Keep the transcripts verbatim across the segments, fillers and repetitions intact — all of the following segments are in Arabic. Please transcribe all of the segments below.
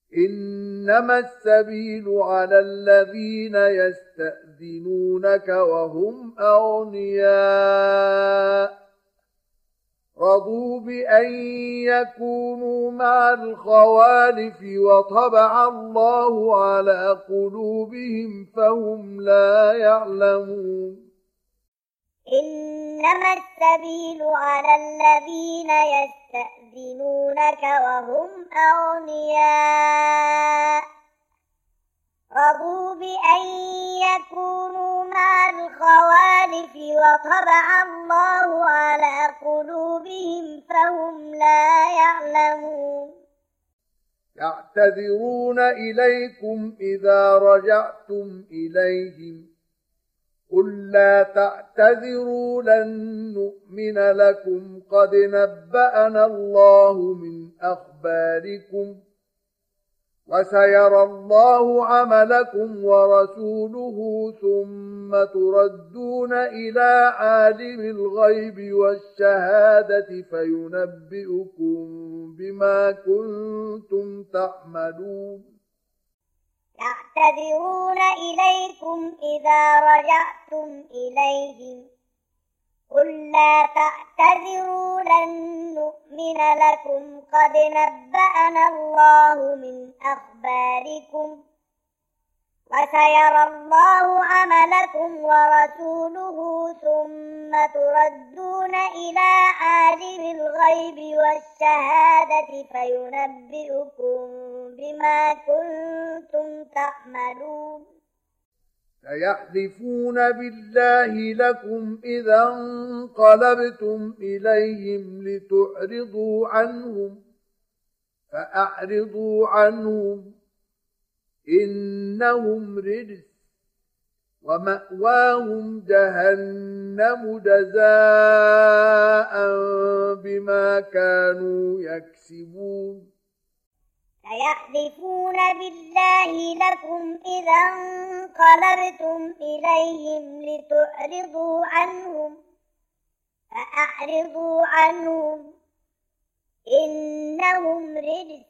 إنما السبيل على الذين يستأذنونك وهم أغنياء رضوا بأن يكونوا مع الخوالف وطبع الله على قلوبهم فهم لا يعلمون إنما السبيل على الذين يستأذنونك وهم أغنياء رضوا بأن يكونوا مع الخوالف وطبع الله على قلوبهم فهم لا يعلمون يعتذرون إليكم إذا رجعتم إليهم قل لا تعتذروا لن نؤمن لكم قد نبأنا الله من أخباركم وسيرى الله عملكم ورسوله ثم تردون إلى عالم الغيب والشهادة فينبئكم بما كنتم تعملون يعتذرون إليكم إذا رجعتم إليهم قل لا تعتذروا لن نؤمن لكم قد نبأنا الله من أخباركم وسيرى الله عملكم ورسوله ثم تردون إلى عالم الغيب والشهادة فينبئكم بما كنتم تعملون سيحلفون بالله لكم إذا انقلبتم إليهم لتعرضوا عنهم فأعرضوا عنهم إنهم رجس ومأواهم جهنم جزاء بما كانوا يكسبون سيحلفون بالله لكم إذا انقلبتم إليهم لتعرضوا عنهم فأعرضوا عنهم إنهم رجس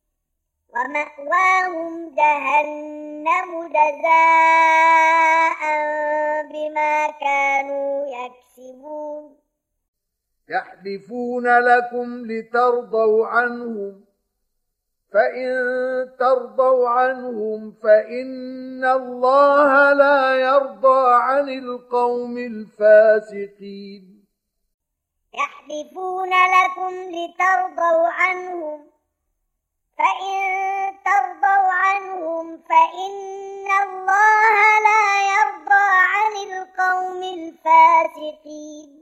ومأواهم جهنم جزاء بما كانوا يكسبون يحلفون لكم لترضوا عنهم فإن ترضوا عنهم فإن الله لا يرضى عن القوم الفاسقين يحلفون لكم لترضوا عنهم فإن ترضوا عنهم فإن الله لا يرضى عن القوم الفاسقين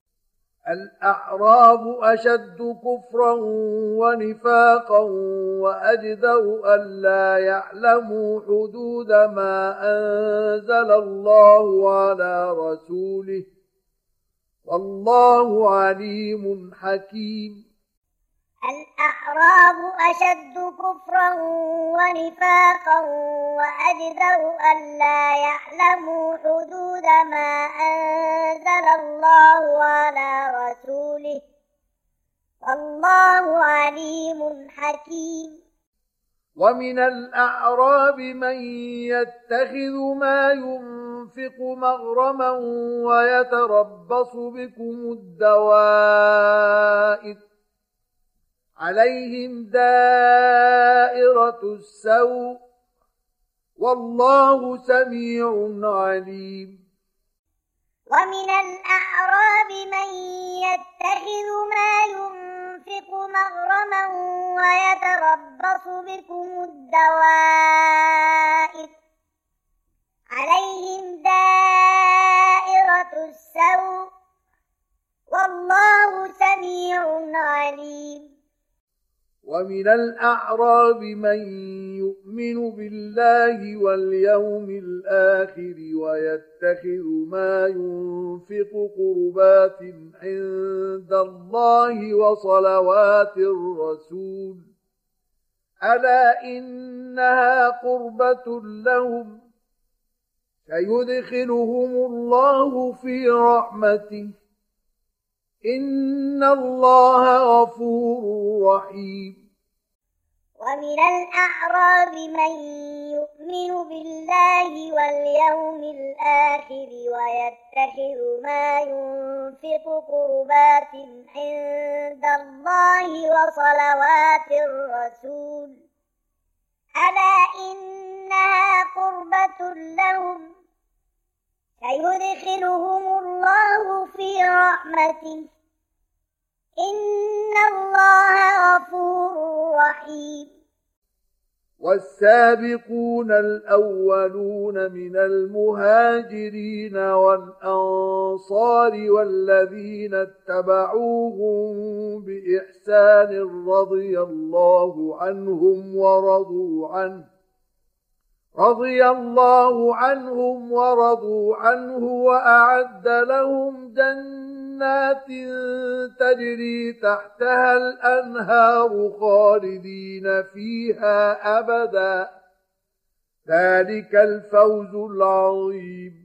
الأعراب أشد كفرا ونفاقا وأجدر ألا يعلموا حدود ما أنزل الله على رسوله والله عليم حكيم الأعراب أشد كفرا ونفاقا وأجدر ألا يعلموا حدود ما أنزل الله على رسوله والله عليم حكيم ومن الأعراب من يتخذ ما ينفق مغرما ويتربص بكم الدوائر عليهم دائرة السوء والله سميع عليم ومن الأعراب من يتخذ ما ينفق مغرما ويتربص بكم الدوائر عليهم دائرة السوء والله سميع عليم ومن الأعراب من يؤمن بالله واليوم الآخر ويتخذ ما ينفق قربات عند الله وصلوات الرسول ألا إنها قربة لهم سيدخلهم الله في رحمته إن الله غفور رحيم ومن الأعراب من يؤمن بالله واليوم الآخر ويتخذ ما ينفق قربات عند الله وصلوات الرسول ألا إنها قربة لهم سيدخلهم الله في رحمته إن الله غفور رحيم. والسابقون الأولون من المهاجرين والأنصار والذين اتبعوهم بإحسان رضي الله عنهم ورضوا عنه رضي الله عنهم ورضوا عنه وأعد لهم جنات تجري تحتها الأنهار خالدين فيها أبدا ذلك الفوز العظيم.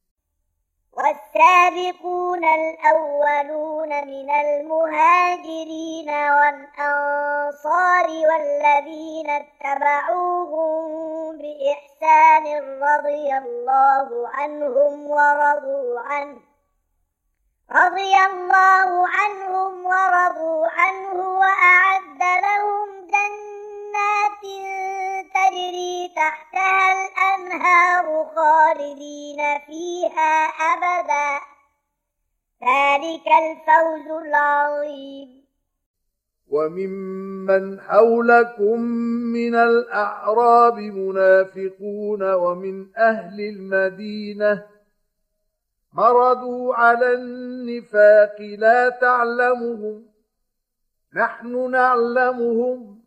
والسابقون الأولون من المهاجرين والأنصار والذين اتبعوهم بإحسان رضي الله عنهم ورضوا عنه رضي الله عنهم ورضوا عنه وأعد لهم جنات تجري تحتها الأنهار خالدين فيها أبدا ذلك الفوز العظيم. وممن حولكم من الأعراب منافقون ومن أهل المدينة مردوا على النفاق لا تعلمهم نحن نعلمهم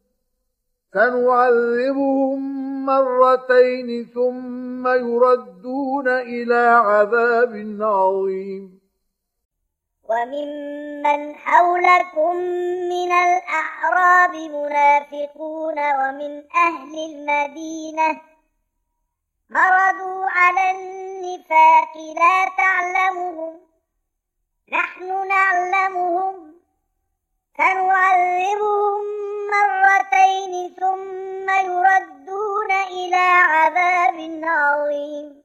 سنعذبهم مرتين ثم يردون إلى عذاب عظيم. وممن حولكم من الأعراب منافقون ومن أهل المدينة مردوا على النفاق لا تعلمهم نحن نعلمهم سنعذبهم مرتين ثم يردون إلى عذاب عظيم.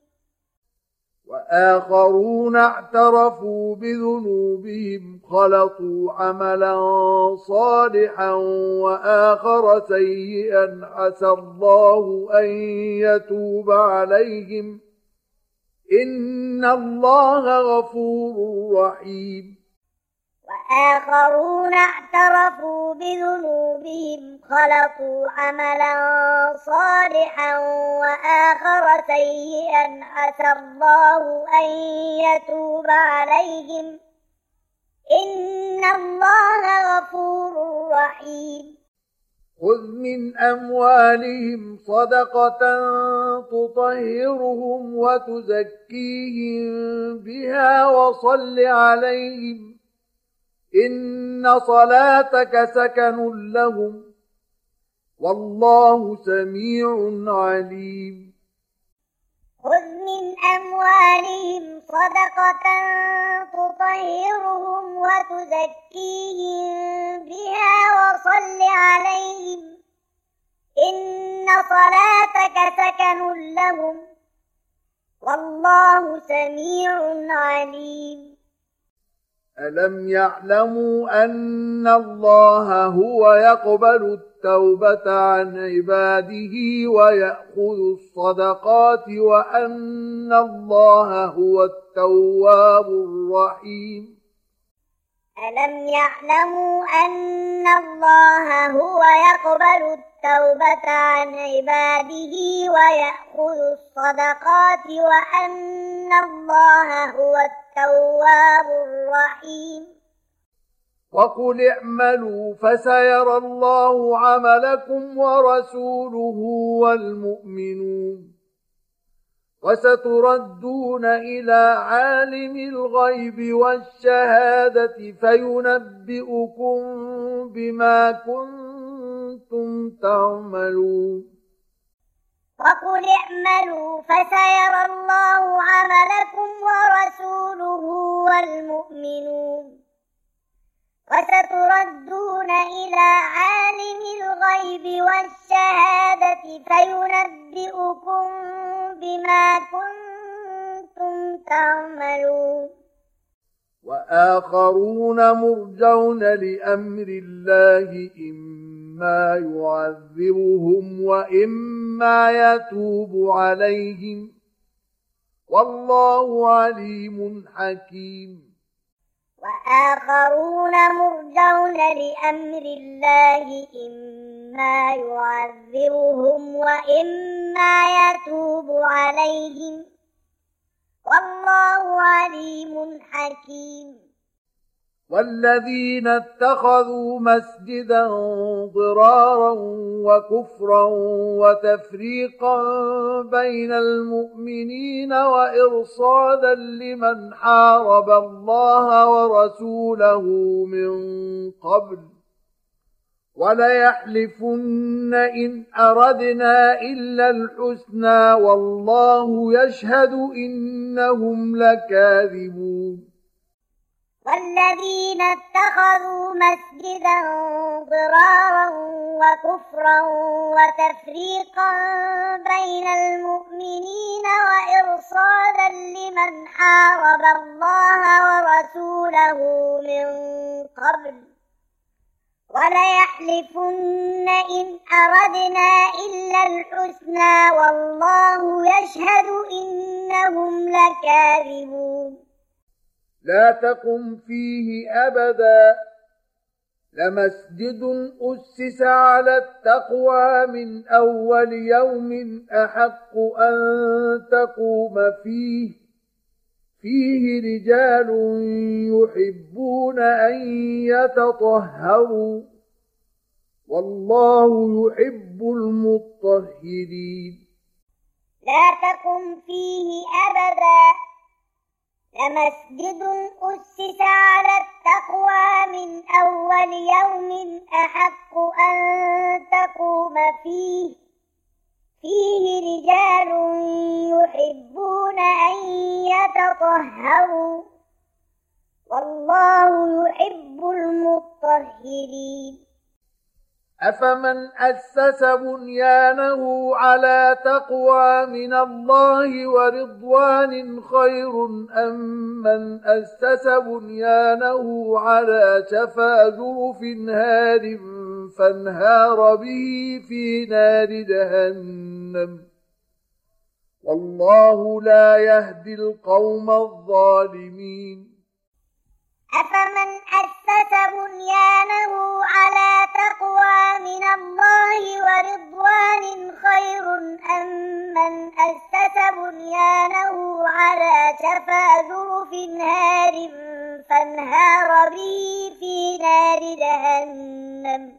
وآخرون اعترفوا بذنوبهم خلطوا عملا صالحا وآخر سيئا عسى الله أن يتوب عليهم إن الله غفور رحيم. وآخرون اعترفوا بذنوبهم خلطوا عملا صالحا وآخر سيئا عسى الله أن يتوب عليهم إن الله غفور رحيم. خذ من أموالهم صدقة تطهرهم وتزكيهم بها وصل عليهم إن صلاتك سكن لهم والله سميع عليم. خذ من أموالهم صدقة تطهرهم وتزكيهم بها وصل عليهم إن صلاتك سكن لهم والله سميع عليم. ألم يعلموا أن الله هو يقبل التوبة عن عباده ويأخذ الصدقات وأن الله هو التواب الرحيم. ألم يعلموا أن الله هو يقبل التوبة عن عباده ويأخذ الصدقات وأن الله هو التواب الرحيم. وقل اعملوا فسيرى الله عملكم ورسوله والمؤمنون وستردون إلى عالم الغيب والشهادة فينبئكم بما كنتم تعملون. وقل اعملوا فسيرى الله عملكم ورسوله والمؤمنون وستردون إلى عالم الغيب والشهادة فينبئكم بما كنتم تعملون وآخرون مرجون لأمر الله إما يعذبهم وإما يتوب عليهم والله عليم حكيم وآخرون مرجون لأمر الله إما يعذبهم وإما يتوب عليهم والله عليم حكيم والذين اتخذوا مسجدا ضرارا وكفرا وتفريقا بين المؤمنين وإرصادا لمن حارب الله ورسوله من قبل وليحلفن إن أردنا إلا الحسنى والله يشهد إنهم لكاذبون والذين اتخذوا مسجدا ضرارا وكفرا وتفريقا بين المؤمنين وإرصادا لمن حارب الله ورسوله من قبل وليحلفن إن أردنا إلا الحسنى والله يشهد إنهم لكاذبون لا تقم فيه أبدا لمسجد أسس على التقوى من أول يوم أحق أن تقوم فيه فيه رجال يحبون أن يتطهروا والله يحب المطهرين لا تقم فيه أبدا لمسجد أسس على التقوى من أول يوم أحق أن تقوم فيه فيه رجال يحبون أن يتطهروا والله يحب المطهرين أفمن أسس بنيانه على تقوى من الله ورضوان خير أم من أسس بنيانه على شفا جرف هار فانهار به في نار جهنم والله لا يهدي القوم الظالمين أفمن أسس بنيانه على تقوى من الله ورضوان خير أم من أسس بنيانه على شفا جرف هار فانهار به في نار جهنم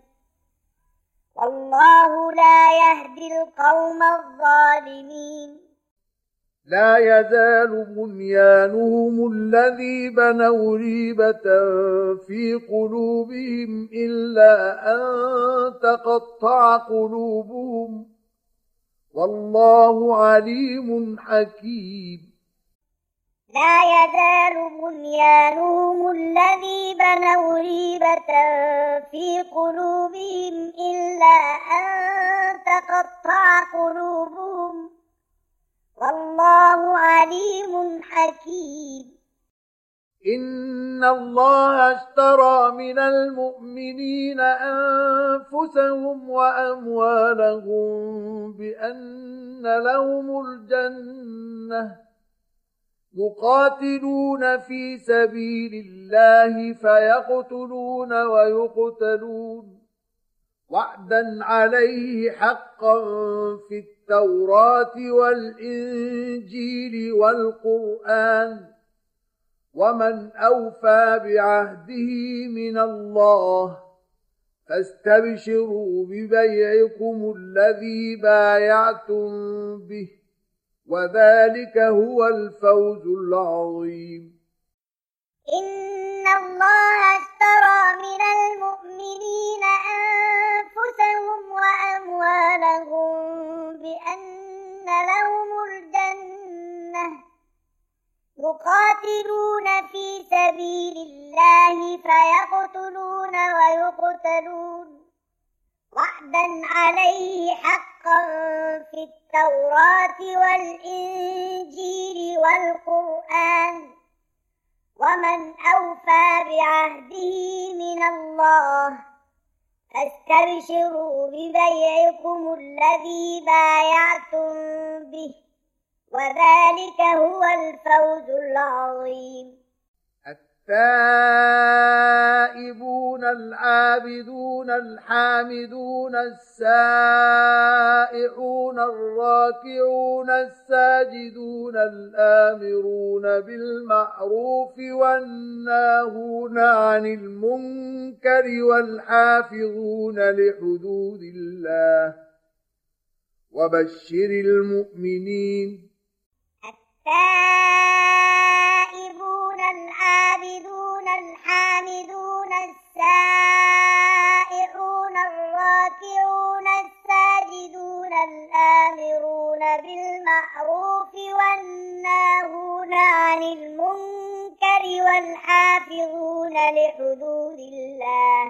والله لا يهدي القوم الظالمين لا يزال بنيانهم الذي بنوا ريبة في قلوبهم إلا أن تقطع قلوبهم والله عليم حكيم لا يزال بنيانهم الذي بنوا ريبة في قلوبهم إلا أن تقطع قلوبهم والله عليم حكيم إن الله اشترى من المؤمنين أنفسهم وأموالهم بأن لهم الجنة يقاتلون في سبيل الله فيقتلون ويقتلون وعدا عليه حقا في التوراة والإنجيل والقرآن ومن أوفى بعهده من الله فاستبشروا ببيعكم الذي بايعتم به وذلك هو الفوز العظيم إن الله اشترى من المؤمنين أنفسهم وأموالهم بأن لهم الجنة يقاتلون في سبيل الله فيقتلون ويقتلون وعدا عليه حقا في التوراة والإنجيل والقرآن ومن أوفى بعهده من الله فاستبشروا ببيعكم الذي بايعتم به وذلك هو الفوز العظيم. التائبون العابدون الحامدون السائحون الراكعون الساجدون الآمرون بالمعروف والناهون عن المنكر والحافظون لحدود الله وبشر المؤمنين. التائبون العابدون الحامدون السائحون الراكعون الساجدون الآمرون بالمعروف والناهون عن المنكر والحافظون لحدود الله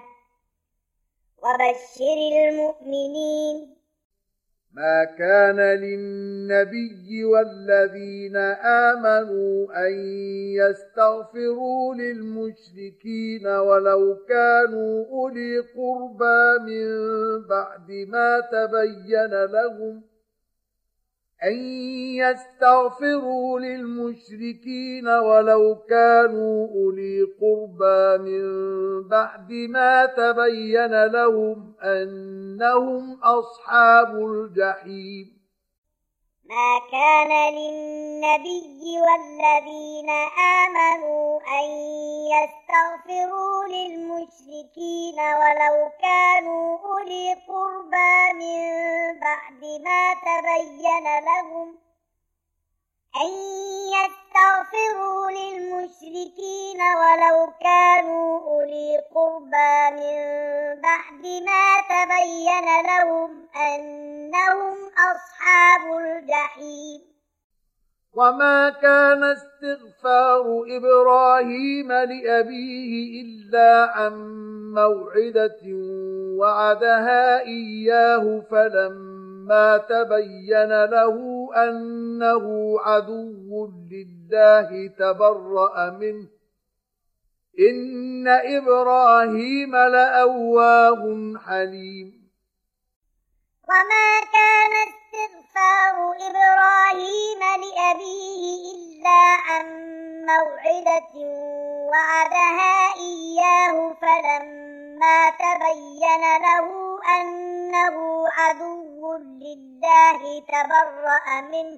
وبشر المؤمنين. ما كان للنبي والذين آمنوا أن يستغفروا للمشركين ولو كانوا أولي قربى من بعد ما تبين لهم أن يستغفروا للمشركين ولو كانوا أولي قربى من بعد ما تبين لهم أنهم أصحاب الجحيم. ما كان للنبي والذين آمنوا أن يستغفروا للمشركين ولو كانوا أولي قربى من بعد ما تبين لهم أن يستغفروا للمشركين ولو كانوا أولي قربى من بعد ما تبين لهم أنهم أصحاب الجحيم. وما كان استغفار إبراهيم لأبيه إلا عن موعدة وعدها إياه فلما تبين له أنه عدو لله تبرأ منه إن إبراهيم لأواه حليم. وما كان استغفار إبراهيم لأبيه إلا عن موعدة وعدها إياه فلما تبين له أنه عدو لله تبرأ منه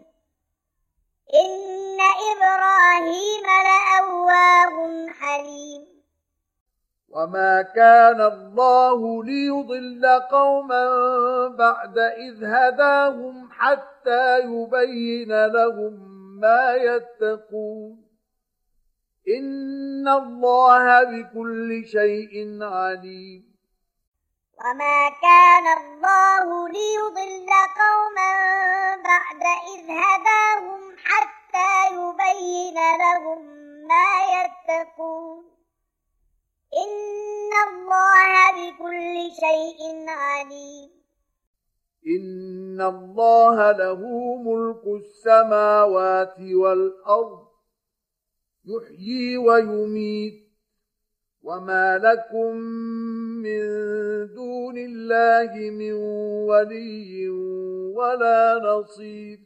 إن إبراهيم لأواه حليم. وما كان الله ليضل قوما بعد إذ هداهم حتى يبين لهم ما يتقون إن الله بكل شيء عليم. وما كان الله ليضل قوما بعد إذ هداهم حتى يبين لهم ما يتقون إن الله بكل شيء عليم. إن الله له ملك السماوات والأرض يحيي ويميت وما لكم من دون الله من ولي ولا نصير.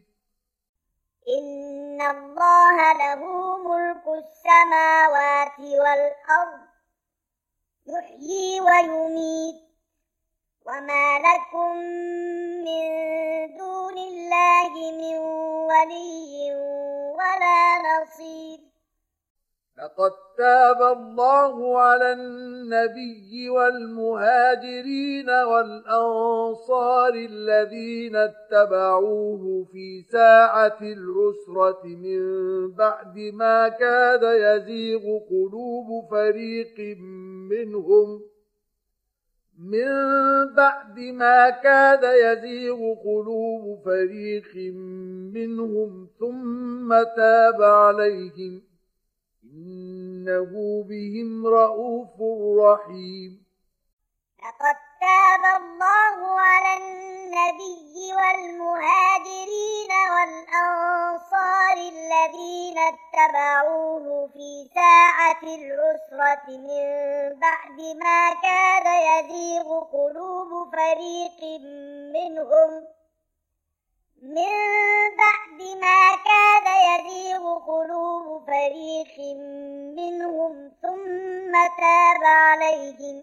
إن الله له ملك السماوات والأرض يحيي ويميت وما لكم من دون الله من ولي ولا نصير. لقد تاب الله على النبي والمهاجرين والأنصار الذين اتبعوه في ساعة العسرة من بعد ما كاد يزيغ قلوب فريق منهم من بعد ما كاد يزيغ قلوب فريق منهم ثم تاب عليهم إنه بهم رءوف رحيم. لقد تاب الله على النبي والمهاجرين والأنصار الذين اتبعوه في ساعة العسرة من بعد ما كاد يزيغ قلوب فريق منهم من بعد ما كاد يزيغ قلوب فريق منهم ثم تاب عليهم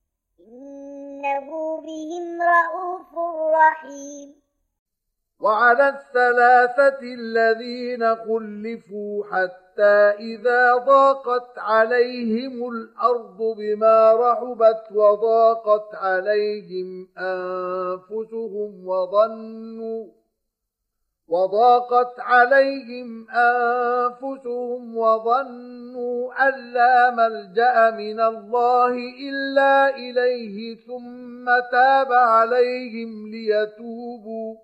إنه بهم رءوف رحيم. وعلى الثلاثة الذين خلفوا حتى إذا ضاقت عليهم الأرض بما رحبت وضاقت عليهم أنفسهم وظنوا وضاقت عليهم أنفسهم وظنوا أن لا ملجأ من الله إلا إليه ثم تاب عليهم ليتوبوا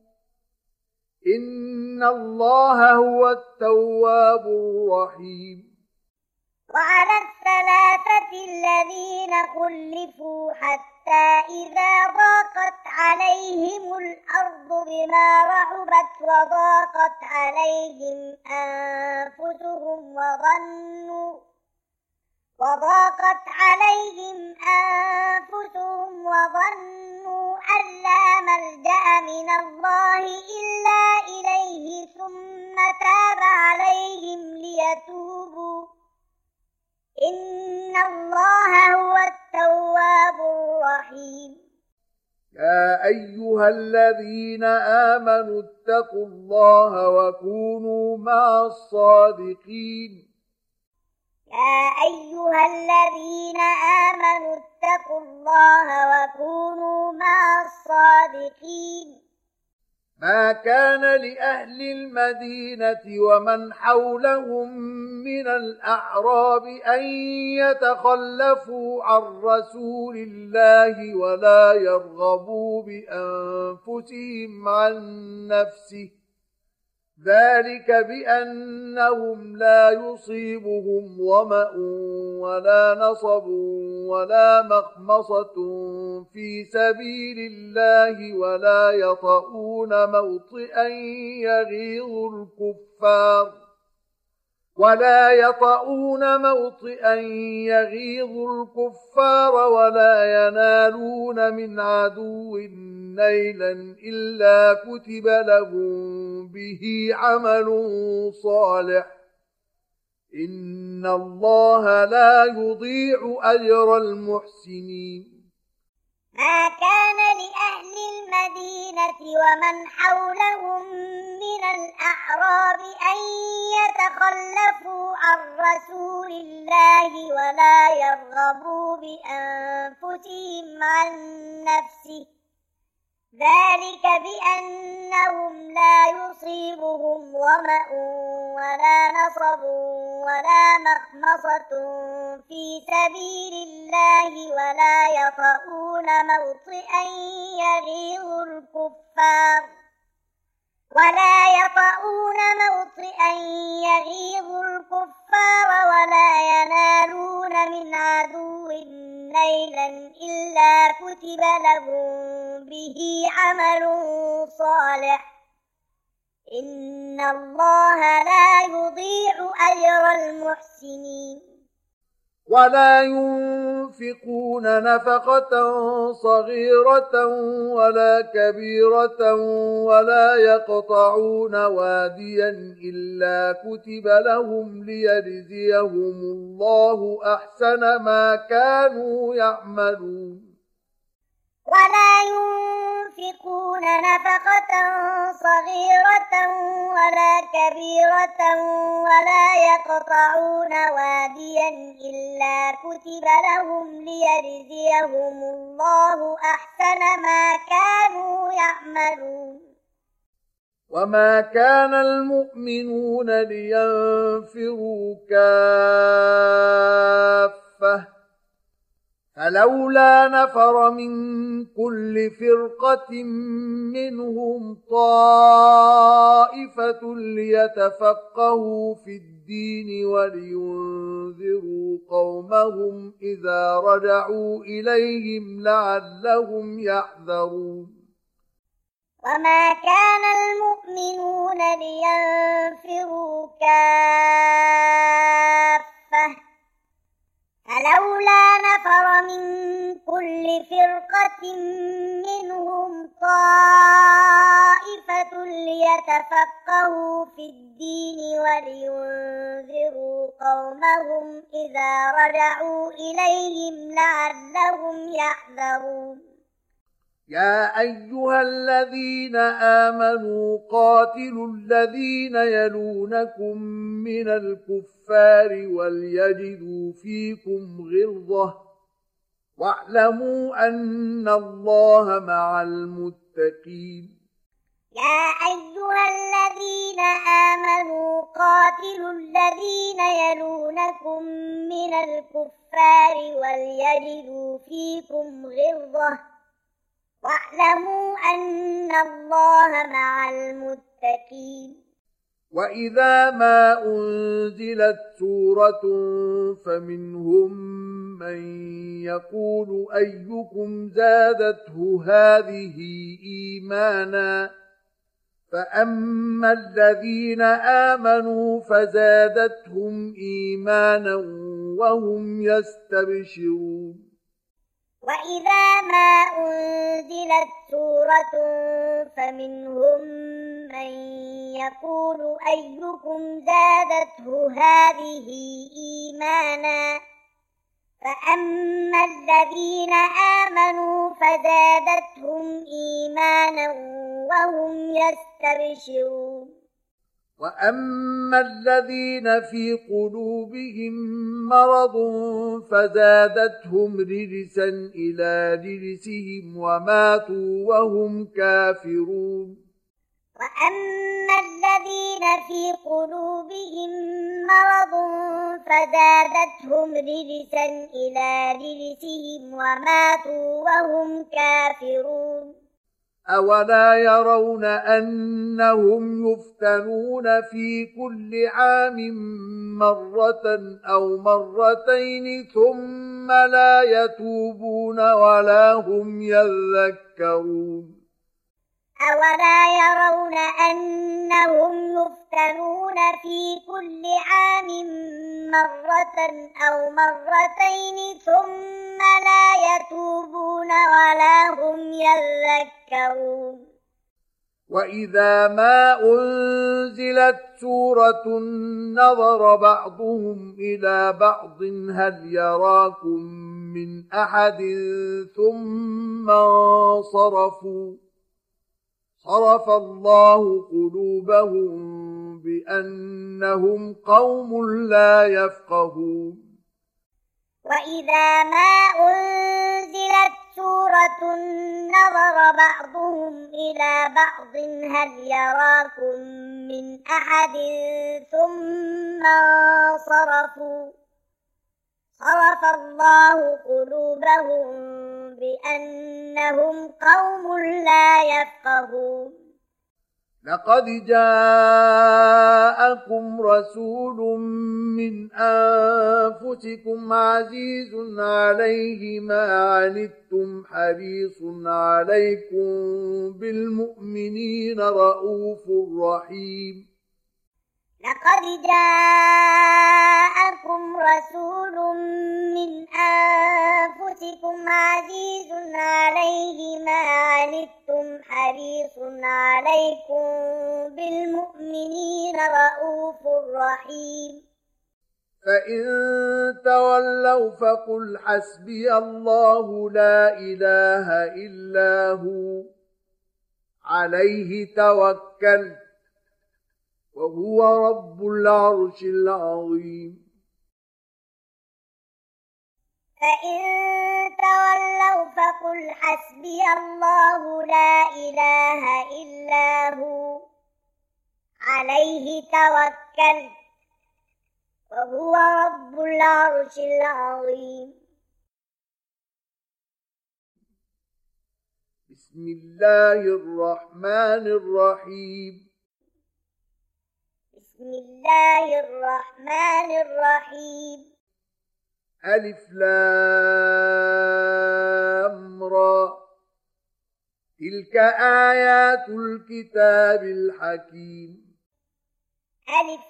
إن الله هو التواب الرحيم. وعلى الثلاثة الذين خلفوا حتى إذا ضاقت عليهم الأرض بما رحبت وضاقت عليهم أنفسهم وظنوا وضاقت عليهم أنفسهم وظنوا أن لا ملجأ من الله إلا إليه ثم تاب عليهم ليتوبوا إن الله هو التواب الرحيم. يا أيها الذين آمنوا اتقوا الله وكونوا مع الصادقين. يا أيها الذين آمنوا اتقوا الله وكونوا مع الصادقين. ما كان لأهل المدينة ومن حولهم من الأعراب أن يتخلفوا عن رسول الله ولا يرغبوا بأنفسهم عن نفسه ذلك بأنهم لا يصيبهم ظمأ ولا نصب ولا مخمصة في سبيل الله ولا يطؤون موطئا يغيظ الكفار ولا يطؤون موطئا يغيظ الكفار ولا ينالون من عدو نيلا إلا كتب لهم به عمل صالح إن الله لا يضيع أجر المحسنين. ما كان لأهل المدينة ومن حولهم من الأعراب أن يتخلفوا عن رسول الله ولا يرغبوا بأنفسهم عن نفسه ذلك بأنهم لا يصيبهم ظمأ ولا نصب ولا مخمصة في سبيل الله ولا يطؤون موطئا يغيظ الكفار ولا يطؤون موطئا يغيظ الكفار ولا ينالون من عدو نيلا إلا كتب لهم به عمل صالح إن الله لا يضيع أجر المحسنين. ولا ينفقون نفقة صغيرة ولا كبيرة ولا يقطعون واديا إلا كتب لهم ليجزيهم الله أحسن ما كانوا يعملون. ولا ينفقون نفقة صغيرة ولا كبيرة ولا يقطعون واديا إلا كتب لهم ليجزيهم الله أحسن ما كانوا يعملون. وما كان المؤمنون لينفروا كافة فلولا نفر من كل فرقة منهم طائفة ليتفقهوا في الدين ولينذروا قومهم إذا رجعوا إليهم لعلهم يحذرون وما كان المؤمنون لينفروا كافة فلولا نفر من كل فرقة منهم طائفة ليتفقهوا في الدين ولينذروا قومهم إذا رجعوا إليهم لعلهم يحذرون يا أيها الذين آمنوا قاتلوا الذين يلونكم من الكفار وليجدوا فيكم غلظة واعلموا أن الله مع المتقين يا أيها الذين آمنوا قاتلوا الذين يلونكم من الكفار وليجدوا فيكم غلظة واعلموا أن الله مع المتقين وإذا ما أنزلت سورة فمنهم من يقول أيكم زادته هذه إيمانا فأما الذين آمنوا فزادتهم إيمانا وهم يستبشرون وإذا ما أنزلت سورة فمنهم من يقول أيكم زادته هذه إيمانا فأما الذين آمنوا فزادتهم إيمانا وهم يستبشرون وأما الذين في قلوبهم مرض فزادتهم رجسا إلى رجسهم وماتوا وهم كافرون وأما الذين في قلوبهم مرض فزادتهم رجسا إلى رجسهم وماتوا وهم كافرون أولا يرون أنهم يفتنون في كل عام مرة أو مرتين ثم لا يتوبون ولا هم يذكرون أولا يرون أنهم يفتنون في كل عام مرة أو مرتين ثم لا يتوبون ولا هم يذكرون وإذا ما أنزلت سورة نظر بعضهم إلى بعض هل يراكم من أحد ثم انصرفوا صرف الله قلوبهم بأنهم قوم لا يفقهون وإذا ما أنزلت سورة نظر بعضهم إلى بعض هل يراكم من أحد ثم انصرفوا صرف الله قلوبهم بأنهم قوم لا يفقهون لقد جاءكم رسول من أنفسكم عزيز عليه ما عنتم حريص عليكم بالمؤمنين رؤوف رحيم لقد جاءكم رسول من أنفسكم عزيز عليه ما عنتم حريص عليكم بالمؤمنين رؤوف رحيم فإن تولوا فقل حسبي الله لا إله إلا هو عليه توكلت وهو رب العرش العظيم فإن تولوا فقل حسبي الله لا إله إلا هو عليه توكلت وهو رب العرش العظيم بسم الله الرحمن الرحيم بسم الله الرحمن الرحيم ألف لام را تلك آيات الكتاب الحكيم ألف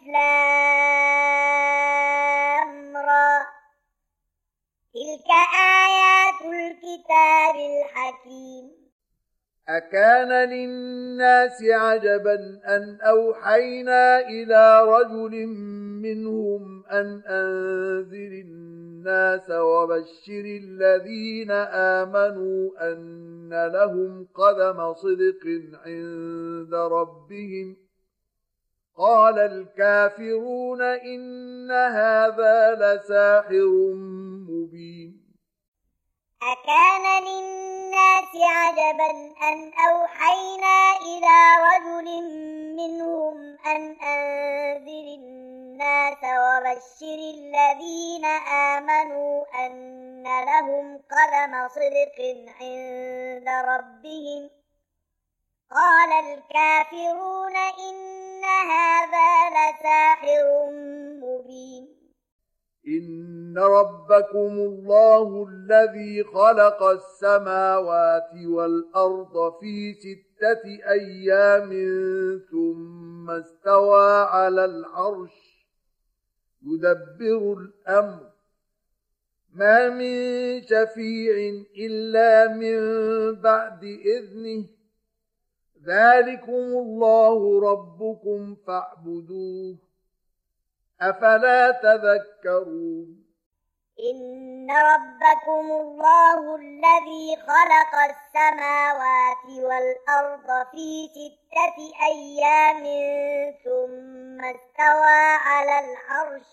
لام را تلك آيات الكتاب الحكيم أكان للناس عجبا أن أوحينا إلى رجل منهم أن أنذر الناس وبشر الذين آمنوا أن لهم قدم صدق عند ربهم قال الكافرون إن هذا لساحر مبين أكان للناس عجبا أن أوحينا إلى رجل منهم أن أنذر الناس وبشر الذين آمنوا أن لهم قدم صدق عند ربهم قال الكافرون إن هذا لساحر مبين إن ربكم الله الذي خلق السماوات والأرض في ستة أيام ثم استوى على العرش يدبر الأمر ما من شفيع إلا من بعد إذنه ذلكم الله ربكم فاعبدوه أفلا تذكرون إن ربكم الله الذي خلق السماوات والأرض في ستة أيام ثم استوى على العرش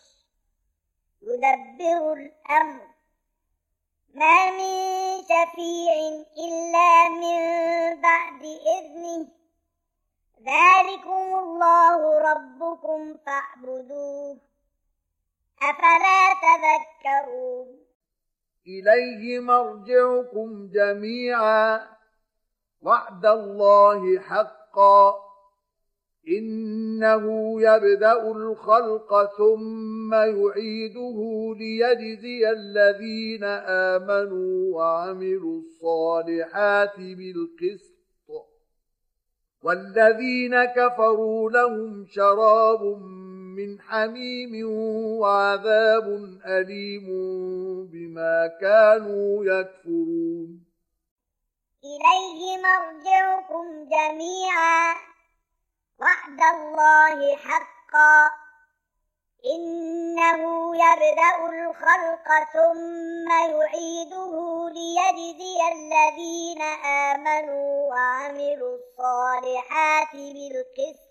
يدبر الأمر ما من شفيع إلا من بعد إذنه ذلكم الله ربكم فاعبدوه أفلا تذكرون إليه مرجعكم جميعا وعد الله حقا إنه يبدأ الخلق ثم يعيده ليجزي الذين آمنوا وعملوا الصالحات بالقسط والذين كفروا لهم شراب من حميم وعذاب أليم بما كانوا يكفرون إليه مرجعكم جميعا وعد الله حقا إنه يبدأ الخلق ثم يعيده ليجزي الذين آمنوا وعملوا الصالحات بالقسط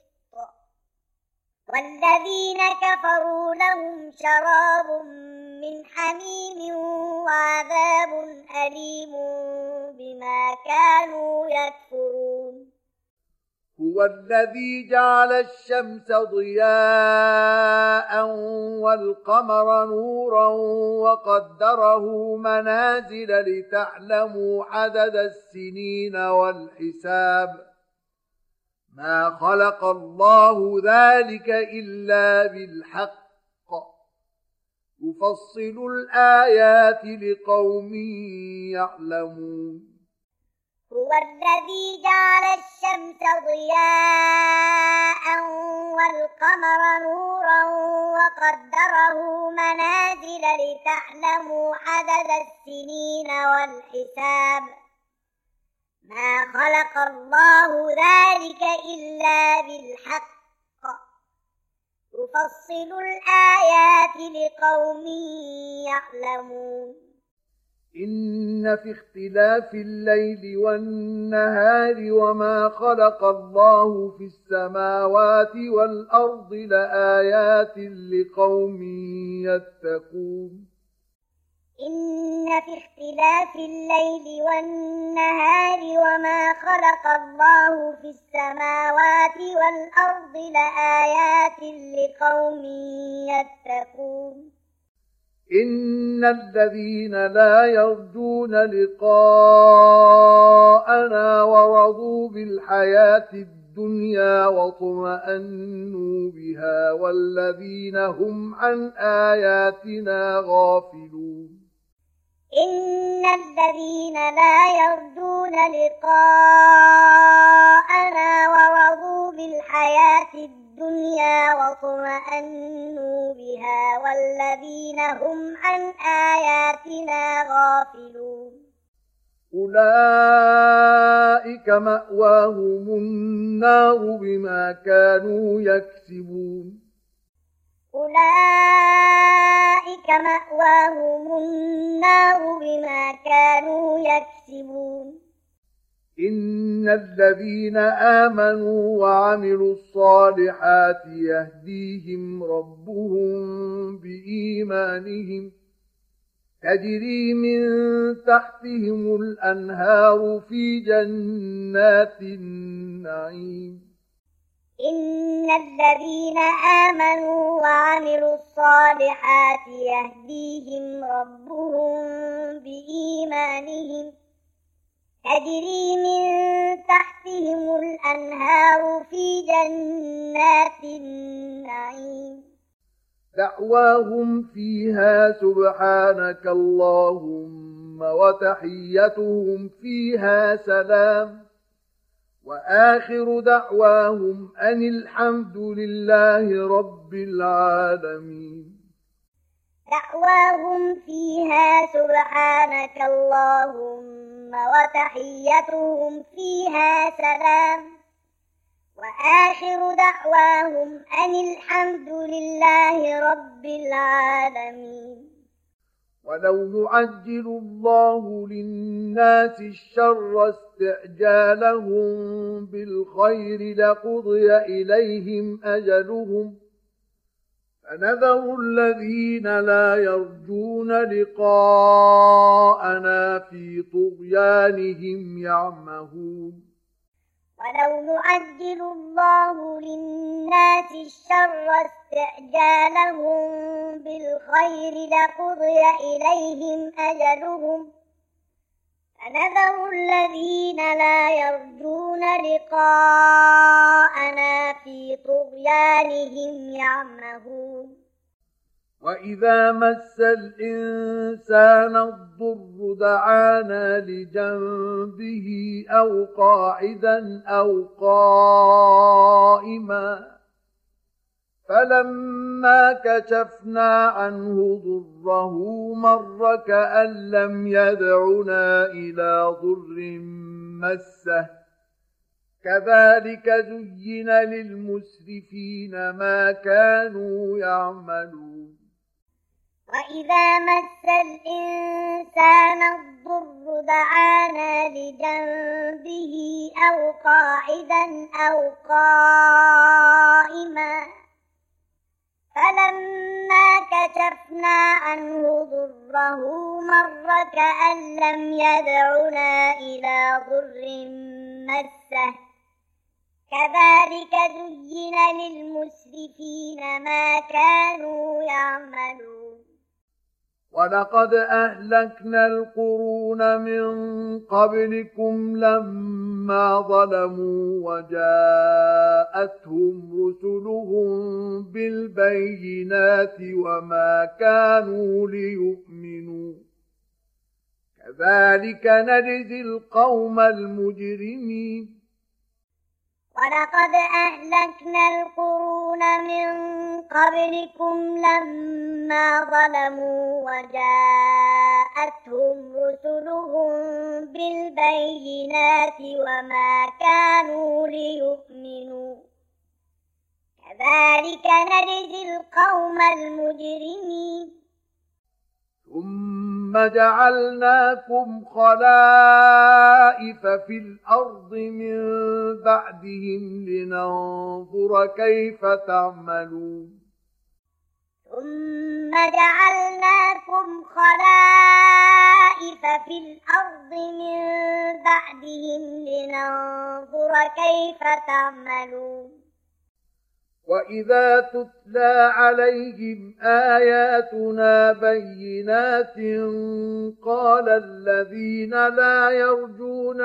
والذين كفروا لهم شراب من حميم وعذاب أليم بما كانوا يكفرون هو الذي جعل الشمس ضياء والقمر نورا وقدره منازل لتعلموا عدد السنين والحساب ما خلق الله ذلك إلا بالحق يفصل الآيات لقوم يعلمون هو الذي جعل الشمس ضياء والقمر نورا وقدره منازل لتعلموا عدد السنين والحساب ما خلق الله ذلك إلا بالحق يفصل الآيات لقوم يعلمون إن في اختلاف الليل والنهار وما خلق الله في السماوات والأرض لآيات لقوم يتقون إن في اختلاف الليل والنهار وما خلق الله في السماوات والأرض لآيات لقوم يتقون إن الذين لا يرجون لقاءنا ورضوا بالحياة الدنيا واطمأنوا بها والذين هم عن آياتنا غافلون إن الذين لا يرجون لقاءنا ورضوا بالحياة الدنيا واطمأنوا بها والذين هم عن آياتنا غافلون أولئك مأواهم النار بما كانوا يكسبون أولئك مأواهم النار بما كانوا يكسبون إن الذين آمنوا وعملوا الصالحات يهديهم ربهم بإيمانهم تجري من تحتهم الأنهار في جنات النعيم إن الذين آمنوا وعملوا الصالحات يهديهم ربهم بإيمانهم تجري من تحتهم الأنهار في جنات النعيم دعواهم فيها سبحانك اللهم وتحيتهم فيها سلام وآخر دعواهم أن الحمد لله رب العالمين دعواهم فيها سبحانك اللهم وتحيتهم فيها سلام وآخر دعواهم أن الحمد لله رب العالمين ولو يعجل الله للناس الشر استعجالهم بالخير لقضي إليهم أجلهم فنذر الذين لا يرجون لقاءنا في طغيانهم يعمهون ولو يعجل الله للناس الشر استعجالهم بالخير لقضي إليهم أجلهم فنذر الذين لا يرجون لقاءنا في طغيانهم يعمهون وإذا مس الإنسان الضر دعانا لجنبه أو قاعدا أو قائما فلما كشفنا عنه ضره مر كأن لم يدعنا إلى ضر مسه كذلك زين للمسرفين ما كانوا يعملون وإذا مس الإنسان الضر دعانا لجنبه أو قاعدا أو قائما فلما كشفنا عنه ضره مر كأن لم يدعنا إلى ضر مسه كذلك زين للمسرفين ما كانوا يعملون ولقد أهلكنا القرون من قبلكم لما ظلموا وجاءتهم رسلهم بالبينات وما كانوا ليؤمنوا كذلك نجزي القوم المجرمين ولقد أهلكنا القرون من قبلكم لما ظلموا وجاءتهم رسلهم بالبينات وما كانوا ليؤمنوا كذلك نجزي القوم المجرمين ثم جعلناكم خلائف في الأرض من بعدهم لننظر كيف تعملون ثم جعلناكم خلائف في الأرض من بعدهم لننظر كيف تعملون وإذا تتلى عليهم آياتنا بينات قال الذين لا يرجون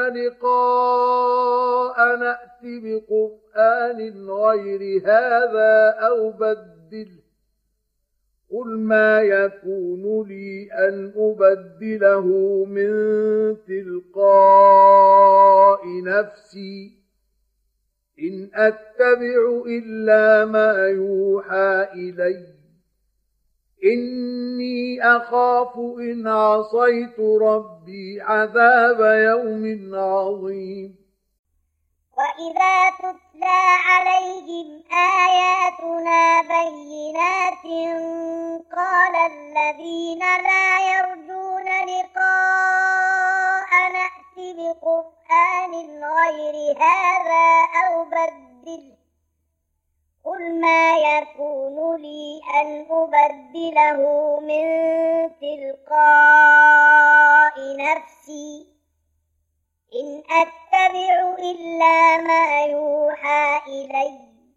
لقاء نأت بقرآن غير هذا أو بدله قل ما يكون لي أن أبدله من تلقاء نفسي إن أتبع إلا ما يوحى إلي إني أخاف إن عصيت ربي عذاب يوم عظيم. وإذا تتلى عليهم آياتنا بينات قال الذين لا يرجون لقاء نأت بقرآن غير هذا أو بدله قل ما يكون لي أن أبدله من تلقاء نفسي إن أتبع إلا ما يوحى إلي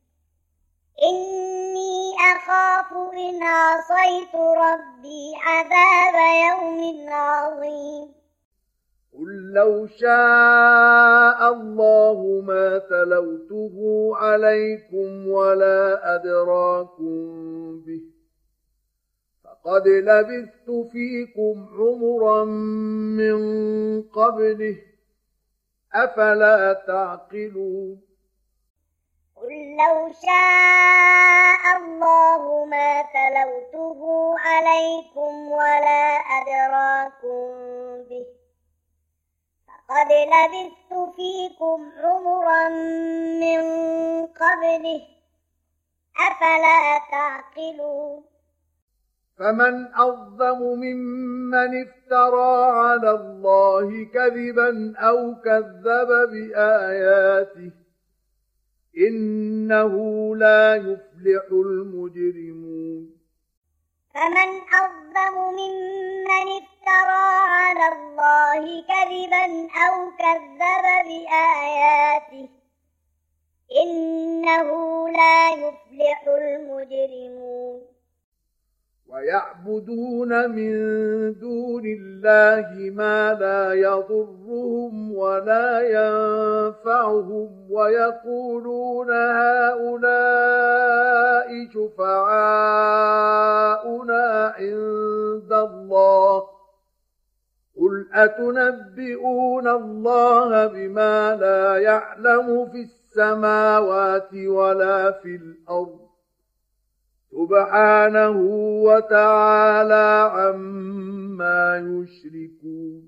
إني أخاف إن عصيت ربي عذاب يوم عظيم. قل لو شاء الله ما تلوته عليكم ولا أدراكم به فقد لبثت فيكم عمرا من قبله أفلا تعقلون. قل لو شاء الله ما تلوته عليكم ولا أدراكم به فقد لبثت فيكم عمرا من قبله أفلا تعقلون. فمن أظلم ممن افترى على الله كذبا أو كذب بآياته إنه لا يفلح المجرمون. فمن أظلم ممن افترى على الله كذبا أو كذب بآياته إنه لا يفلح المجرمون. ويعبدون من دون الله ما لا يضرهم ولا ينفعهم ويقولون هؤلاء شفعاؤنا عند الله قل أتنبئون الله بما لا يعلم في السماوات ولا في الأرض سبحانه وتعالى عما يشركون.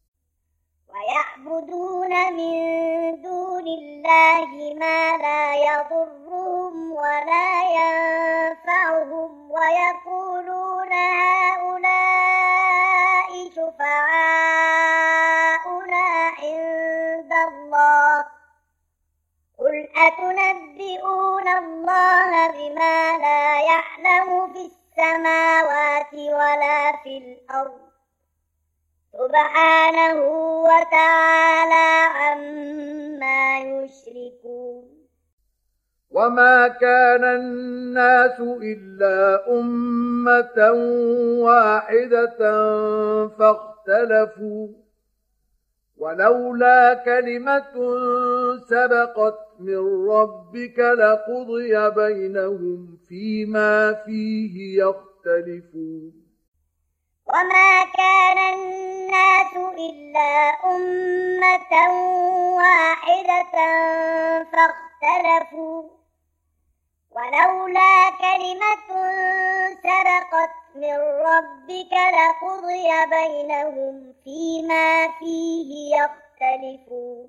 ويعبدون من دون الله ما لا يضرهم ولا ينفعهم ويقولون هؤلاء شفعاؤنا عند الله قل أتنبئون الله بما لا يعلم في السماوات ولا في الأرض سبحانه وتعالى عما يشركون. وما كان الناس إلا أمة واحدة فاختلفوا ولولا كلمة سبقت من ربك لقضي بينهم فيما فيه يختلفون. وما كان الناس إلا أمة واحدة فاختلفوا ولولا كلمة سبقت من ربك لقضي بينهم فيما فيه يختلفون.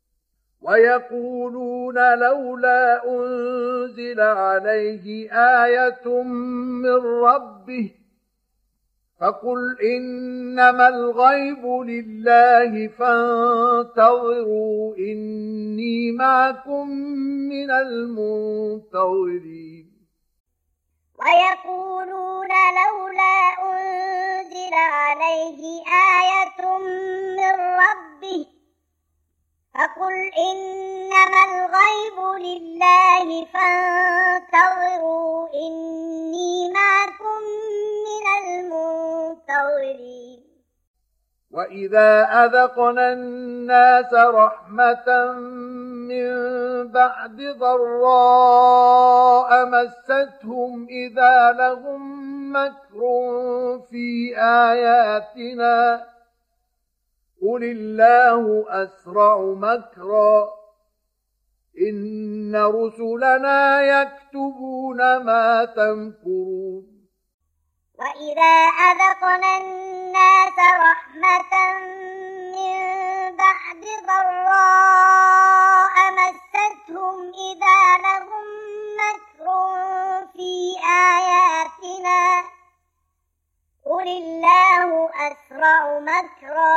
ويقولون لولا أنزل عليه آية من ربه فقل إنما الغيب لله فانتظروا إني معكم من المنتظرين. ويقولون لولا أنزل عليه آية من ربه فقل إنما الغيب لله فانتظروا إني معكم من المنتظرين وإذا أذقنا الناس رحمة من بعد ضراء مستهم إذا لهم مكر في آياتنا قل الله أسرع مكرا إن رسلنا يكتبون ما تمكرون وإذا أذقنا الناس رحمة من بعد ضراء مستهم إذا لهم مكر في آياتنا قل الله أسرع مكرا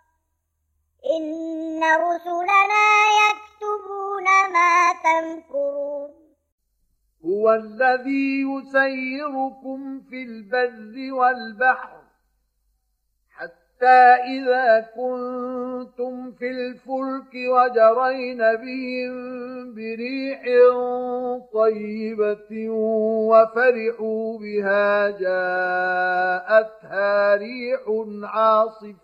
إن رسلنا يكتبون ما تمكرون هو الذي يسيركم في البر والبحر حتى إذا كنتم في الفلك وجرين بهم بريح طيبة وفرحوا بها جاءتها ريح عاصف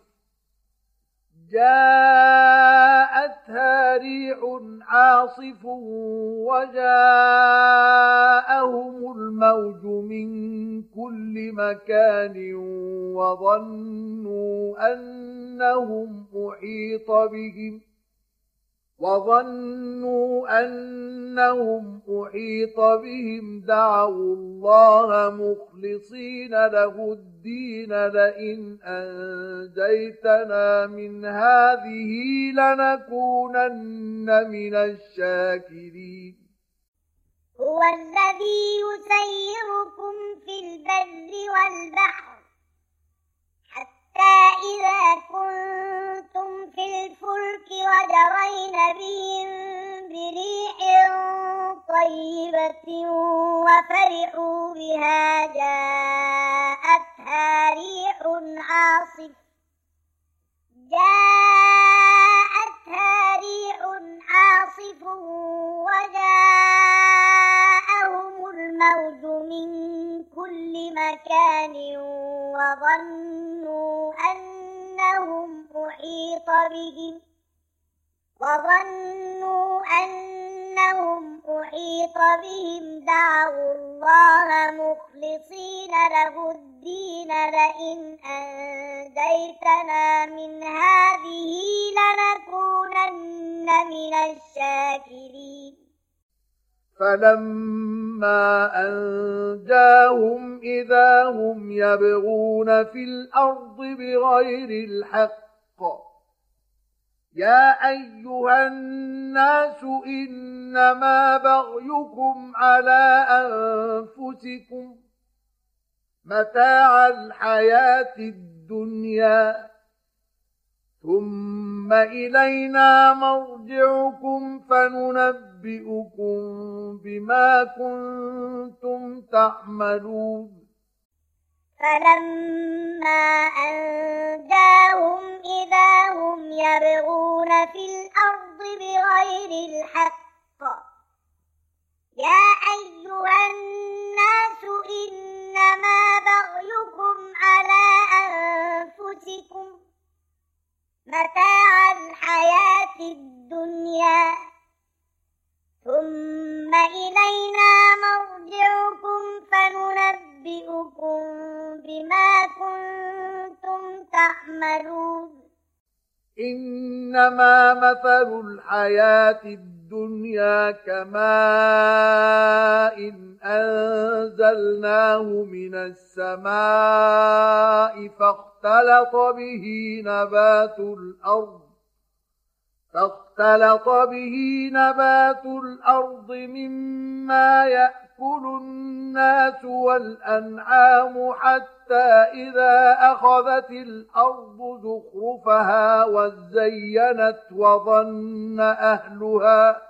جاءتها ريح عاصف وجاءهم الموج من كل مكان وظنوا أنهم أحيط بهم وظنوا أنهم أحيط بهم دعوا الله مخلصين له الدين لئن أنجيتنا من هذه لنكونن من الشاكرين هو الذي يسيركم في البر والبحر حتى إذا كنتم في الفلك وجرين بهم بريح طيبة وفرحوا بها جاءتها ريح عاصف جاءتها ريح عاصف وجاءهم الموج من كل مكان وظنوا أنهم أحيط بهم وظنوا أنهم أحيط بهم دعوا الله مخلصين له الدين لئن أنجيتنا من هذه لنكونن من الشاكرين فلما أنجاهم إذا هم يبغون في الأرض بغير الحق يا أيها الناس إنما بغيكم على أنفسكم متاع الحياة الدنيا ثم إلينا مرجعكم فننبئكم بما كنتم تعملون فلما أنجاهم إذا هم يبغون في الأرض بغير الحق يا أيها الناس إنما بغيكم على أنفسكم متاع الحياة الدنيا ثم إلينا مرجعكم فننبئكم بما كنتم تعملون إنما مثل الحياة الدنيا كماء أنزلناه من السماء فاختلط به نبات الأرض فاختلط به نبات الأرض مما يأكل الناس والأنعام حتى إذا أخذت الأرض زخرفها وزينت وظن أهلها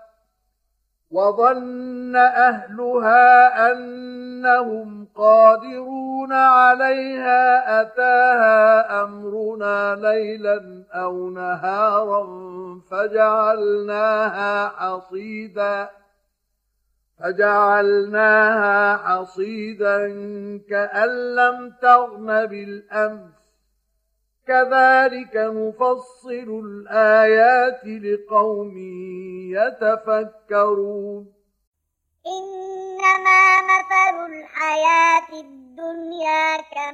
وظن أهلها أنهم قادرون عليها أتاها أمرنا ليلا أو نهارا فجعلناها حصيدا فجعلناها حصيدا كأن لم تغن بالأمس كذلك نفصل الآيات لقوم يتفكرون إنما مثل الحياة الدنيا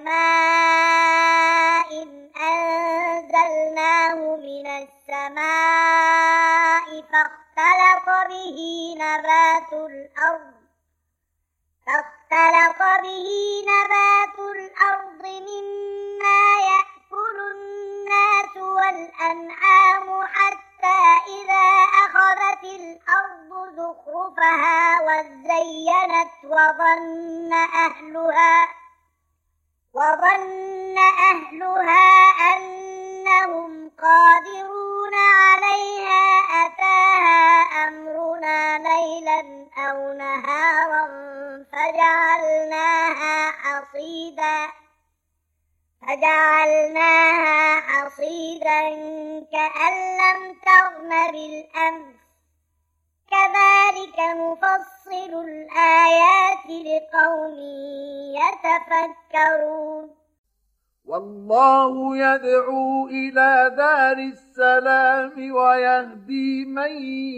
كماء أنزلناه من السماء فاختلط به نبات الأرض فاختلط به نبات الأرض مما يأكل الناس والأنعام حتى إذا أخذت الأرض زخرفها وزينت وظن أهلها وظن أهلها أنهم قادرون عليها أتاها أمرنا ليلا أو نهارا فجعلناها حصيدا فجعلناها حصيدا كأن لم تغن بالأمس كذلك نفصل الآيات لقوم يتفكرون والله يدعو إلى دار السلام ويهدي من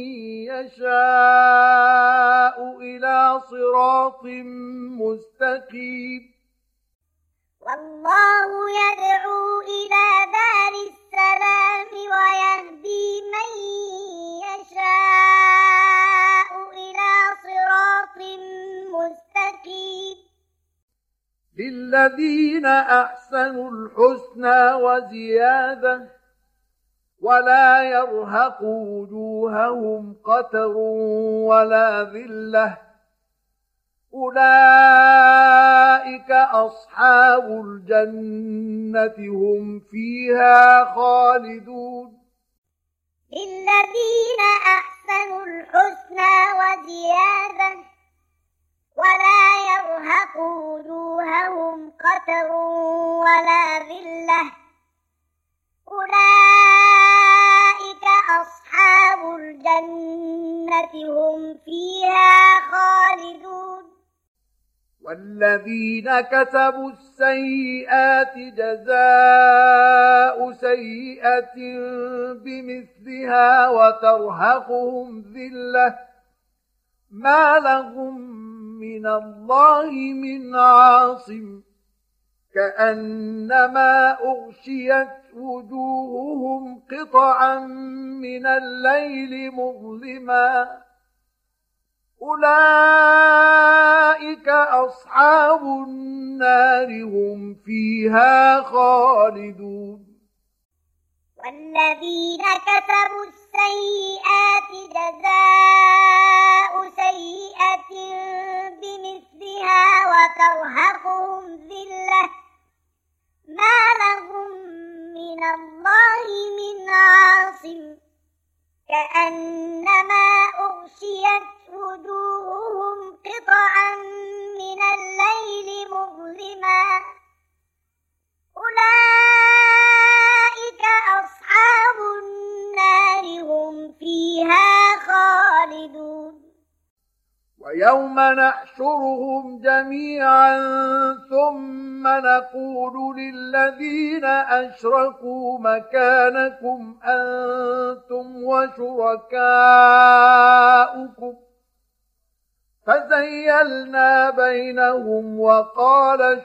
يشاء إلى صراط مستقيم والله يدعو إلى دار السلام ويهدي من يشاء إلى صراط مستقيم للذين أحسنوا الحسنى وزيادة ولا يرهق وجوههم قتر ولا ذلة أولئك أصحاب الجنة هم فيها خالدون للذين أحسنوا الحسنى وزيادة ولا يرهق وجوههم قتر ولا ذلة أولئك أصحاب الجنة هم فيها خالدون والذين كسبوا السيئات جزاء سيئة بمثلها وترهقهم ذلة ما لهم من الله من عاصم كأنما أغشيت وجوههم قطعا من الليل مظلما أولئك أصحاب النار هم فيها خالدون والذين كسبوا السيئات جزاء سيئة بمثلها وترهقهم ذلة ما لهم من الله من عاصم كأنما أغشيت وجوههم قطعا من الليل مظلما أولئك أصحاب النار هم فيها خالدون ويوم نحشرهم جميعا ثم نقول للذين أشركوا مكانكم أنتم وشركاؤكم فزيلنا بينهم وقال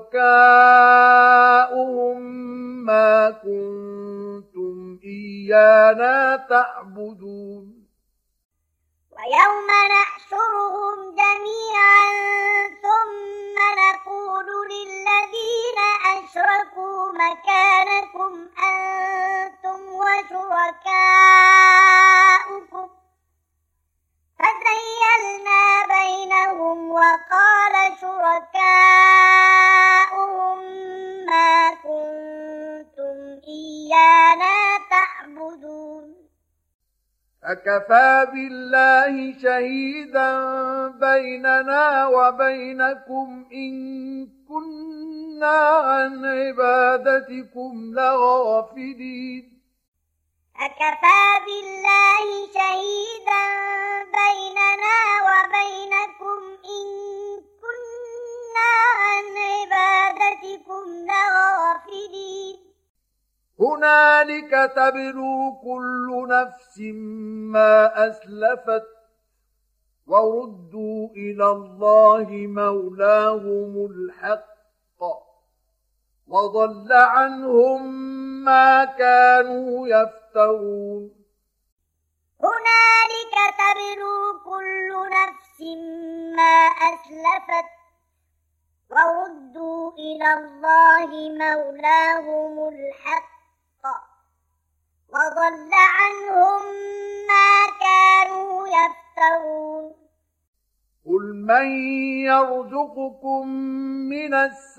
شركاؤهم ما كنتم إيانا تعبدون ويوم نحشرهم جميعا ثم نقول للذين أشركوا مكانكم أنتم وشركاؤكم فزيلنا بينهم وقال شركاؤهم ما كنتم إيانا تعبدون فكفى بالله شهيدا بيننا وبينكم إن كنا عن عبادتكم لغافلين فكفى بالله شهيدا بيننا وبينكم هنالك تبلو كل نفس ما أسلفت وردوا إلى الله مولاهم الحق وضل عنهم ما كانوا يفترون هنالك تبلو كل نفس ما أسلفت وردوا إلى الله مولاهم الحق وضل عنهم ما كانوا يفترون قل من يرزقكم من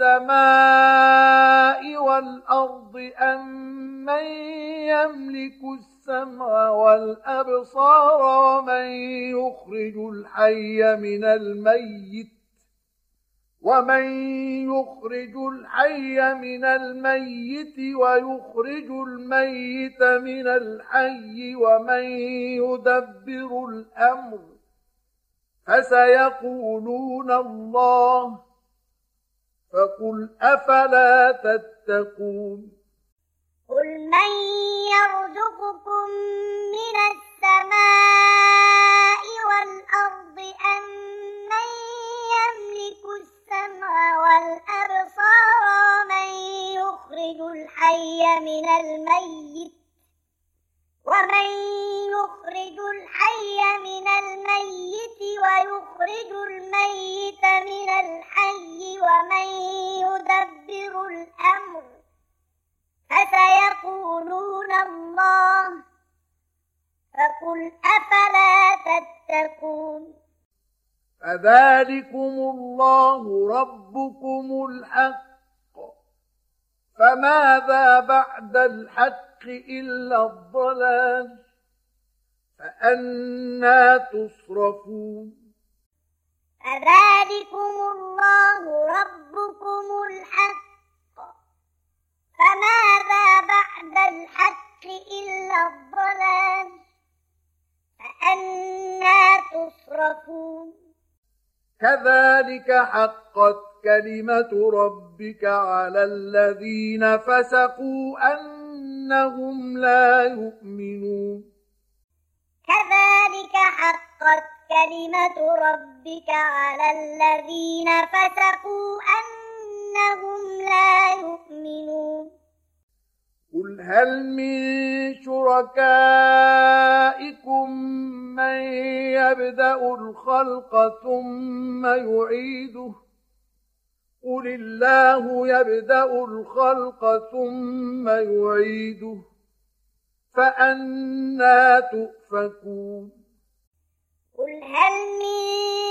السماء والأرض أم من يملك السمع والأبصار ومن يخرج الحي من الميت ومن يخرج الحي من الميت ويخرج الميت من الحي ومن يدبر الأمر فسيقولون الله فقل أفلا تتقون قل من يرزقكم من السماء والأرض أم من يملك السمع والأبصار ومن يخرج الحي من الميت ومن يخرج الحي من الميت ويخرج الميت من الحي ومن يدبر الأمر فسيقولون الله فقل أفلا تتقون فذلكم الله ربكم الحق فماذا بعد الحق إلا الضلال فأنى تصرفون فذلكم الله ربكم الحق فماذا بعد الحق إلا الضلال فأنى تصرفون كذلك حقت كلمة ربك على الذين فسقوا أنهم لا يؤمنون كذلك حقت كلمة ربك على الذين فسقوا أنهم لا يؤمنون قل هل من شركائكم من يبدأ الخلق ثم يعيده قل الله يبدأ الخلق ثم يعيده فأنى تؤفكون قل هل من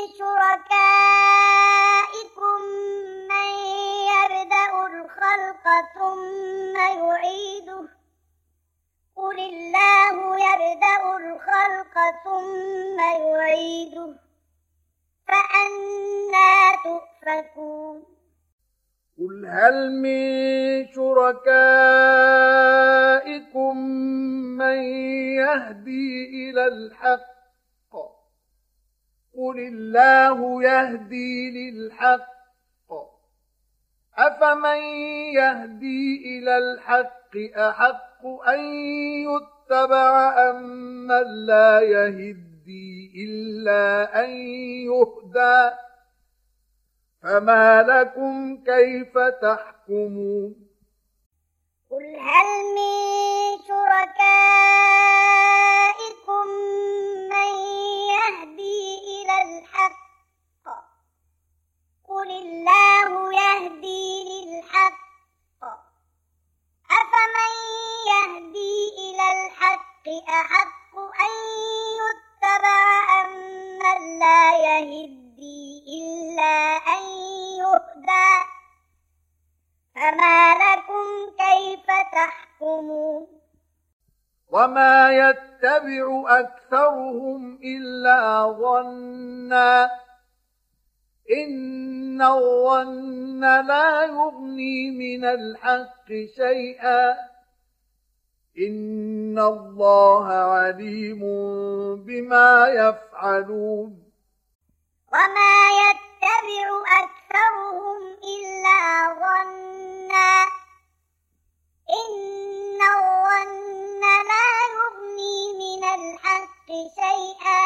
شركائكم من يبدأ الخلق ثم يعيده قل الله يبدأ الخلق ثم يعيده فأنى تؤفكون قل هل من شركائكم من يهدي إلى الحق قل الله يهدي للحق أفمن يهدي إلى الحق أحق أن يتبع أم من لا يهدي إلا أن يهدى فما لكم كيف تحكمون قل هل من شركائكم من يهدي إلى الحق قل الله يهدي للحق أفمن يهدي إلى الحق أحق أن يتبع أم من لا يهدي إلا أن يهدى فما لكم كيف تحكمون وما يتبع أكثرهم إلا ظنا إن الظن لا يغني من الحق شيئا إن الله عليم بما يفعلون وما يتبع أكثرهم إلا ظنا إن شيئا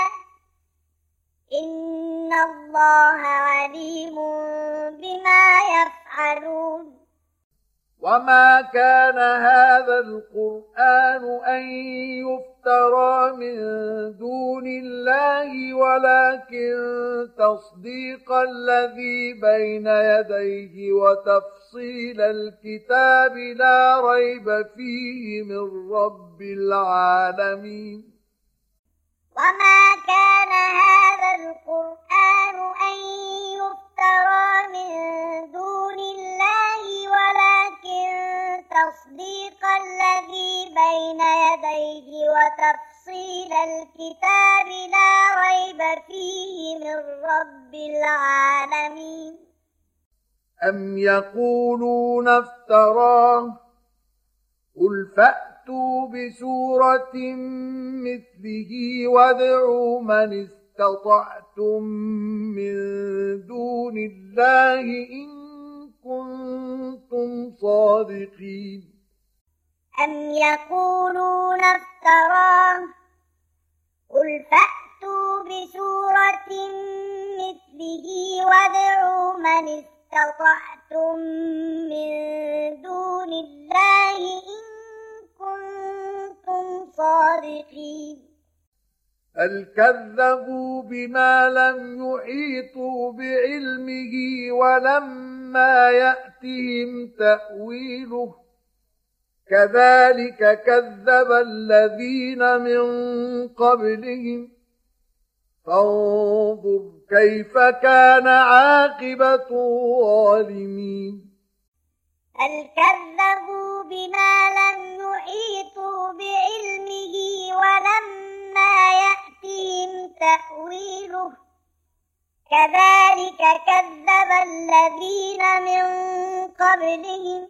إن الله عليم بما يفعلون وما كان هذا القرآن أن يفترى من دون الله ولكن تصديق الذي بين يديه وتفصيل الكتاب لا ريب فيه من رب العالمين وما كان هذا القرآن أن يفترى من دون الله ولكن تصديق الذي بين يديه وتفصيل الكتاب لا ريب فيه من رب العالمين أم يقولون افتراه قل فأتوا بسورة مثله وادعوا من استطعتم من دون الله إن كنتم صادقين أم يقولون افتراه قل فأتوا بسورة مثله وادعوا من استطعتم من دون الله إن كنتم صادقين بل كذبوا بما لم يحيطوا بعلمه ولما يأتهم تأويله كذلك كذب الذين من قبلهم فانظر كيف كان عاقبة الظالمين بل كذبوا بما لم يحيطوا بعلمه ولما يأتهم تأويله كذلك كذب الذين من قبلهم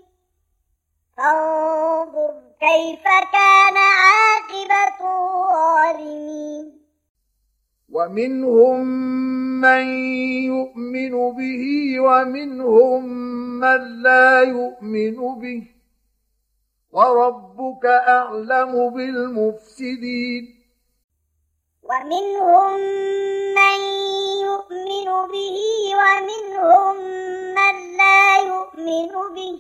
فانظر كيف كان عاقبة الظالمين ومنهم من يؤمن به ومنهم من لا يؤمن به وربك أعلم بالمفسدين ومنهم من يؤمن به ومنهم من لا يؤمن به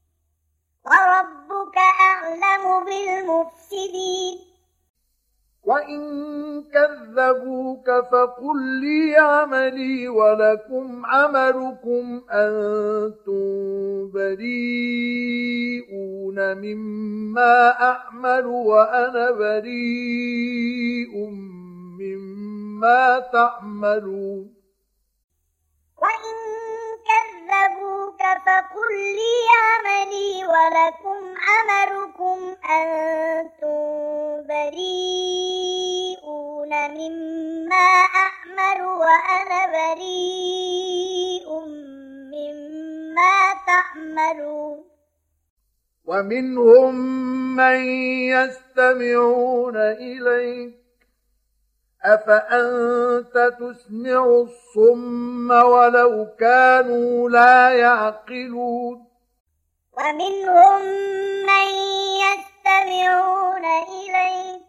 وربك أعلم بالمفسدين وإن كذبوك فقل لي عملي ولكم عملكم أنتم بريئون مما أعمل وأنا بريء مما تعملون وإن كذبوك فقل لي عملي ولكم عملكم أنتم بريئون مما أعمل وأنا بريء مما تعملون ومنهم من يستمعون إليك أفأنت تسمع الصم ولو كانوا لا يعقلون ومنهم من يستمعون إليك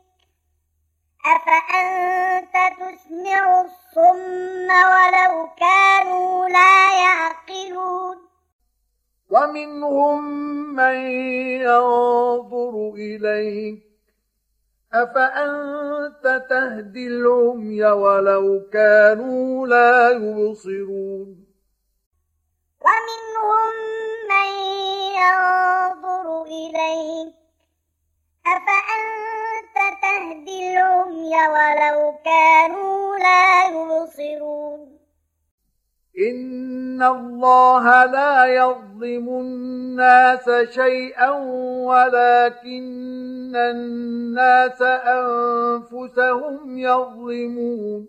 أفأنت تسمع الصم ولو كانوا لا يعقلون ومنهم من ينظر إليك أفأنت تهدي العمي ولو كانوا لا يبصرون ومنهم من ينظر إليك أفأنت تهدي العمي ولو كانوا لا يبصرون إن الله لا يظلم الناس شيئا ولكن الناس أنفسهم يظلمون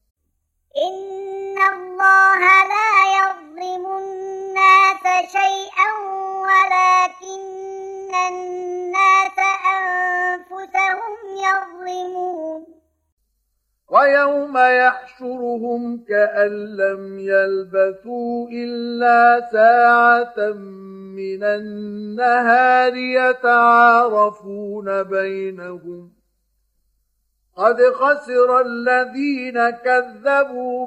إن الله لا يظلم الناس شيئا ولكن الناس أنفسهم يظلمون ويوم يحشرهم كأن لم يلبثوا إلا ساعة من النهار يتعارفون بينهم قد خسر الذين كذبوا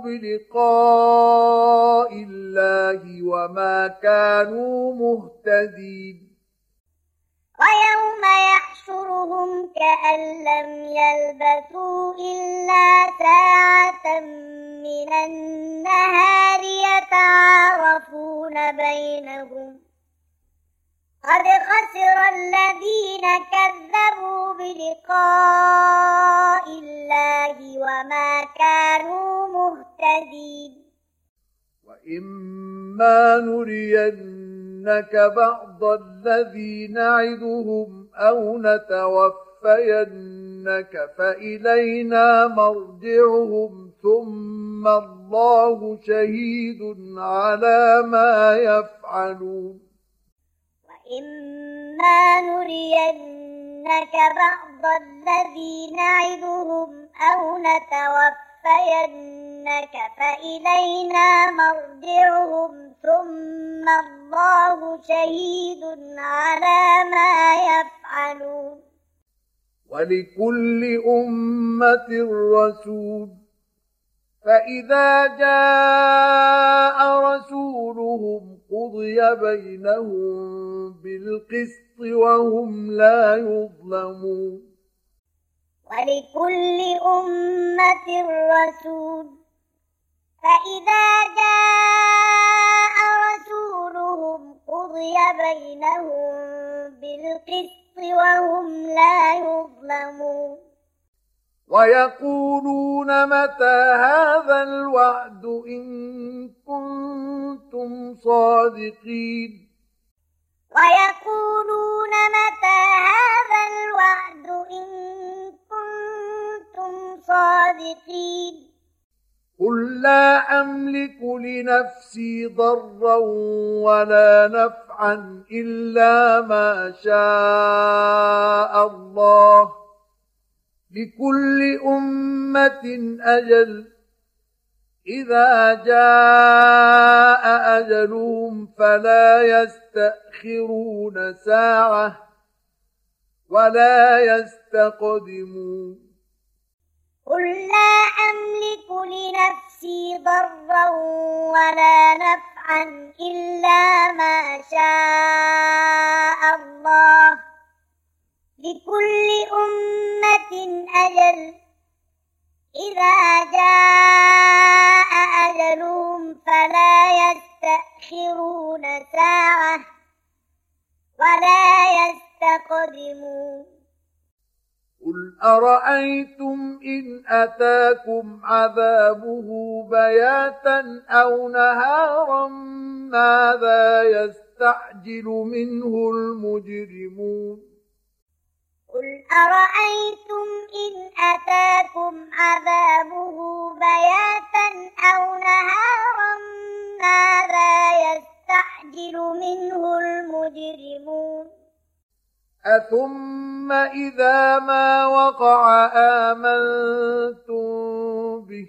بلقاء الله وما كانوا مهتدين ويوم يحشرهم كأن لم يلبثوا إلا ساعة من النهار يتعارفون بينهم قد خسر الذين كذبوا بلقاء الله وما كانوا مهتدين وإما نرينك بعض الذي نعدهم أو نتوفينك فإلينا مرجعهم ثم الله شهيد على ما يفعلون وإما نرينك بعض الذي نعدهم أو نتوفينك فإلينا مرجعهم ثم الله شهيد على ما يفعلون ولكل أمة رسول فإذا جاء رسولهم قضي بينهم بالقسط وهم لا يظلمون ولكل أمة رسول فإذا جاء رسولهم قضي بينهم بالقسط وهم لا يظلمون ويقولون متى هذا الوعد إن كنتم صادقين ويقولون متى هذا الوعد إن كنتم صادقين قل لا أملك لنفسي ضرا ولا نفعا إلا ما شاء الله لكل أمة أجل إذا جاء أجلهم فلا يستأخرون ساعة ولا يستقدمون قل لا أملك لنفسي ضرا ولا نفعا إلا ما شاء الله لكل أمة أجل إذا جاء أجلهم فلا يستأخرون ساعة ولا يستقدمون قل أرأيتم إن أتاكم عذابه بياتا أو نهارا ماذا يستعجل منه المجرمون قل أرأيتم إن أتاكم عذابه بياتا أو نهارا ماذا يستعجل منه المجرمون أثم إذا ما وقع آمنتم به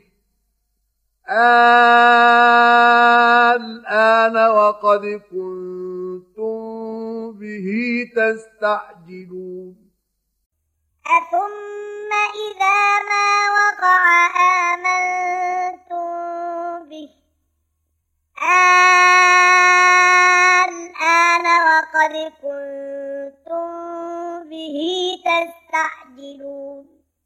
الآن وقد كنتم به تستعجلون أثم إذا ما وقع آمنتم به الآن وقد كنتم به تستعجلون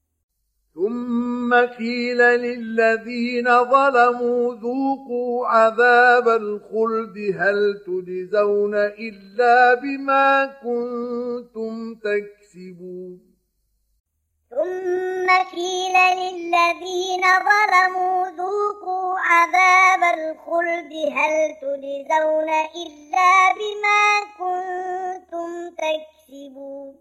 ثم قيل للذين ظلموا ذوقوا عذاب الخلد هل تجزون إلا بما كنتم تكسبون ثم قيل للذين ظلموا ذوقوا عذاب الخلد هل تجزون إلا بما كنتم تكسبون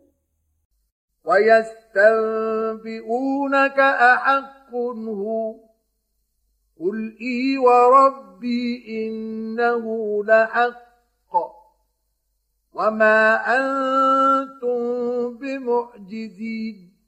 ويستنبئونك أحق هو قل إي وربي إنه لحق وما أنتم بمعجزين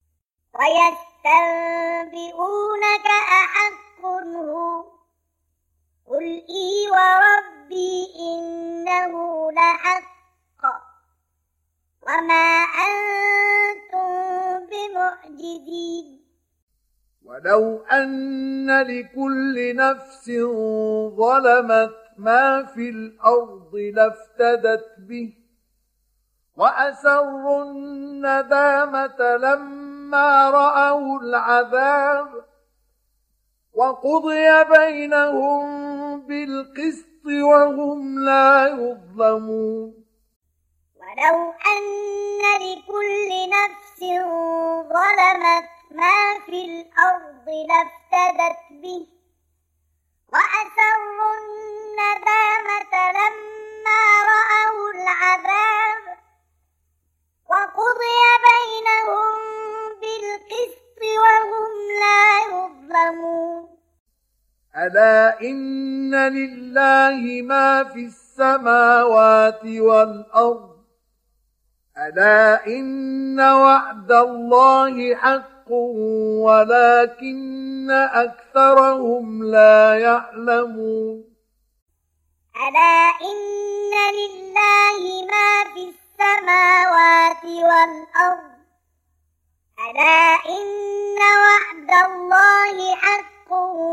ويستنبئونك أحق هو قل إي وربي إنه لحق وما أنتم بمعجزين ولو أن لكل نفس ظلمت ما في الأرض لافتدت به وأسروا الندامة لما رأوا العذاب وقضي بينهم بالقسط وهم لا يظلمون. ولو أن لكل نفس ظلمت ما في الأرض لافتدت به وأسروا الندامة لما رأوا العذاب وقضي بينهم بالقسط وهم لا يظلمون. ألا إن لله ما في السماوات والأرض ألا إن وعد الله حق ولكن أكثرهم لا يعلمون. ألا إن لله ما في السماوات والأرض ألا إن وعد الله حق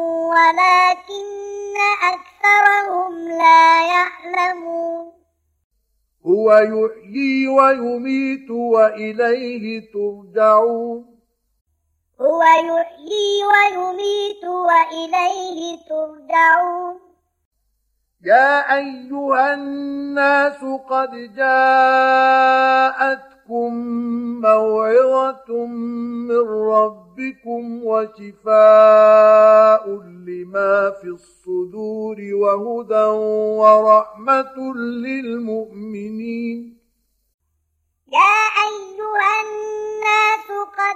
ولكن أكثرهم لا يعلمون. هو يحيي ويميت وإليه ترجعون. هو يحيي ويميت وإليه ترجعون. يا أيها الناس قد جاءتكم موعظة من ربكم وشفاء لما في الصدور وهدى ورحمة للمؤمنين. يا أيها الناس قد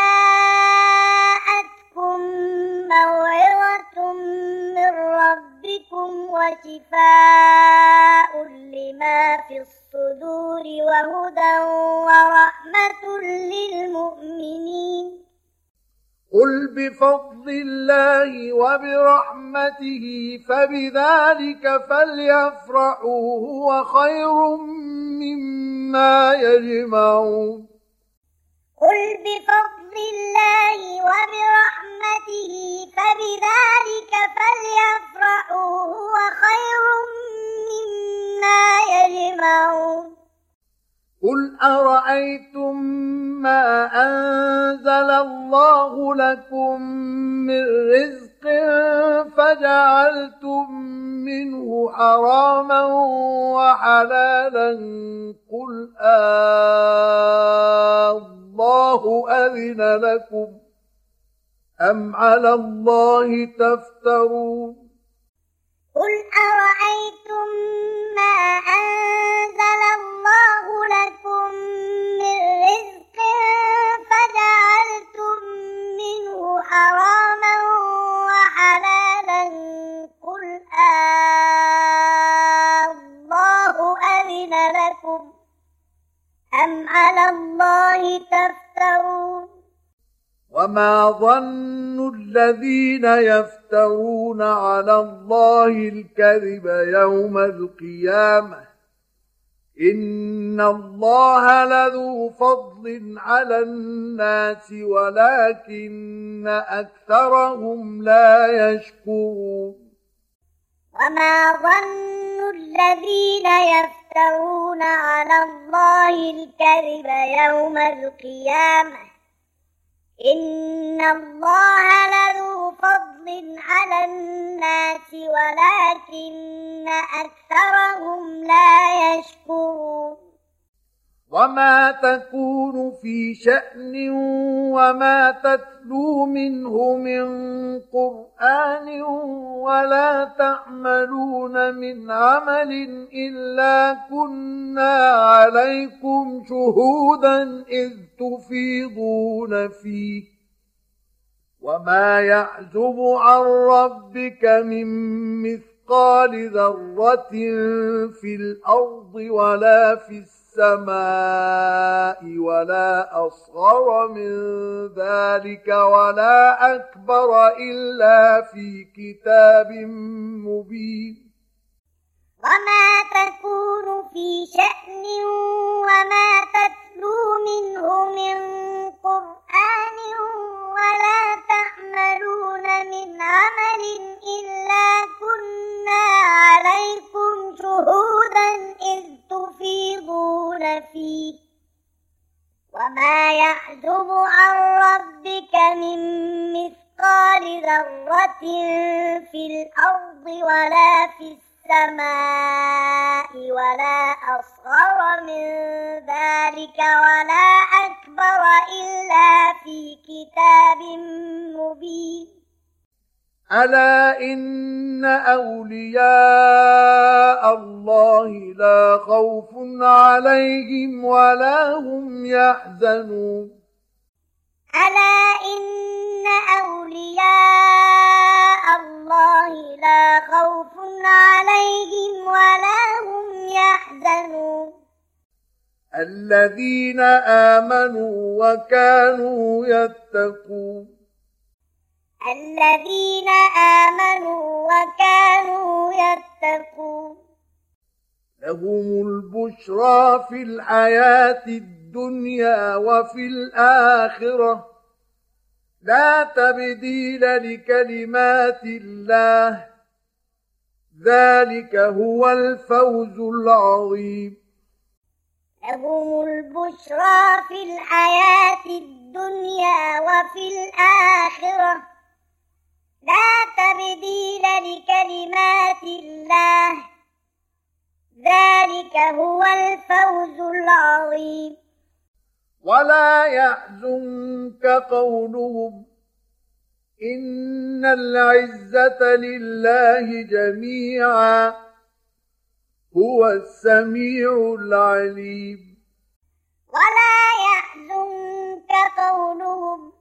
جاءتكم موعظة من ربكم وشفاء لما في الصدور وهدى ورحمة للمؤمنين. قل بفضل الله وبرحمته فبذلك فليفرحوا هو خير مما يجمعون. قل بفضل الله وبرحمته فبذلك فليفرحوا هو خير مما يجمعون. قل أرأيتم ما أنزل الله لكم من رزق فجعلتم منه حراما وحلالا قل آه الله أذن لكم أم على الله تفترون. قل أرأيتم ما أنزل الله لكم من رزق فجعلتم منه حراما وحلالا قل آه الله أذن لكم أم على الله تفترون. وما ظن الذين يفترون على الله الكذب يوم القيامة إن الله لذو فضل على الناس ولكن أكثرهم لا يشكرون. وما ظن الذين يفترون على الله الكذب يوم القيامة إن الله لذو فضل على الناس ولكن أكثرهم لا يشكرون. وما تكون في شأن وما تتلو منه من قرآن ولا تعملون من عمل إلا كنا عليكم شهودا إذ تفيضون فيه وما يعزب عن ربك من مثقال ذرة في الأرض ولا في السماء السماء ولا أصغر من ذلك ولا أكبر إلا في كتاب مبين. وما تكون في شأن وما تتلو منه من قرآن ولا تعمل تعملون من عمل إلا كنا عليكم شهودا إذ تفيضون فيه وما يعزب عن ربك من مثقال ذرة في الأرض ولا في السماء ولا أصغر من ذلك ولا أكبر إلا في كتاب مبين. ألا إن أولياء الله لا خوف عليهم ولا هم يحزنون. ألا إن أولياء الله لا خوف عليهم ولا هم يحزنون. الذين آمنوا وكانوا يتقون. الذين آمنوا وكانوا يتقون. لهم البشرى في الحياة الدنيا وفي الآخرة لا تبديل لكلمات الله ذلك هو الفوز العظيم. لهم البشرى في الحياة الدنيا وفي الآخرة لا تبديل لكلمات الله ذلك هو الفوز العظيم. ولا يحزنك قولهم إن العزة لله جميعا هو السميع العليم. ولا يحزنك قولهم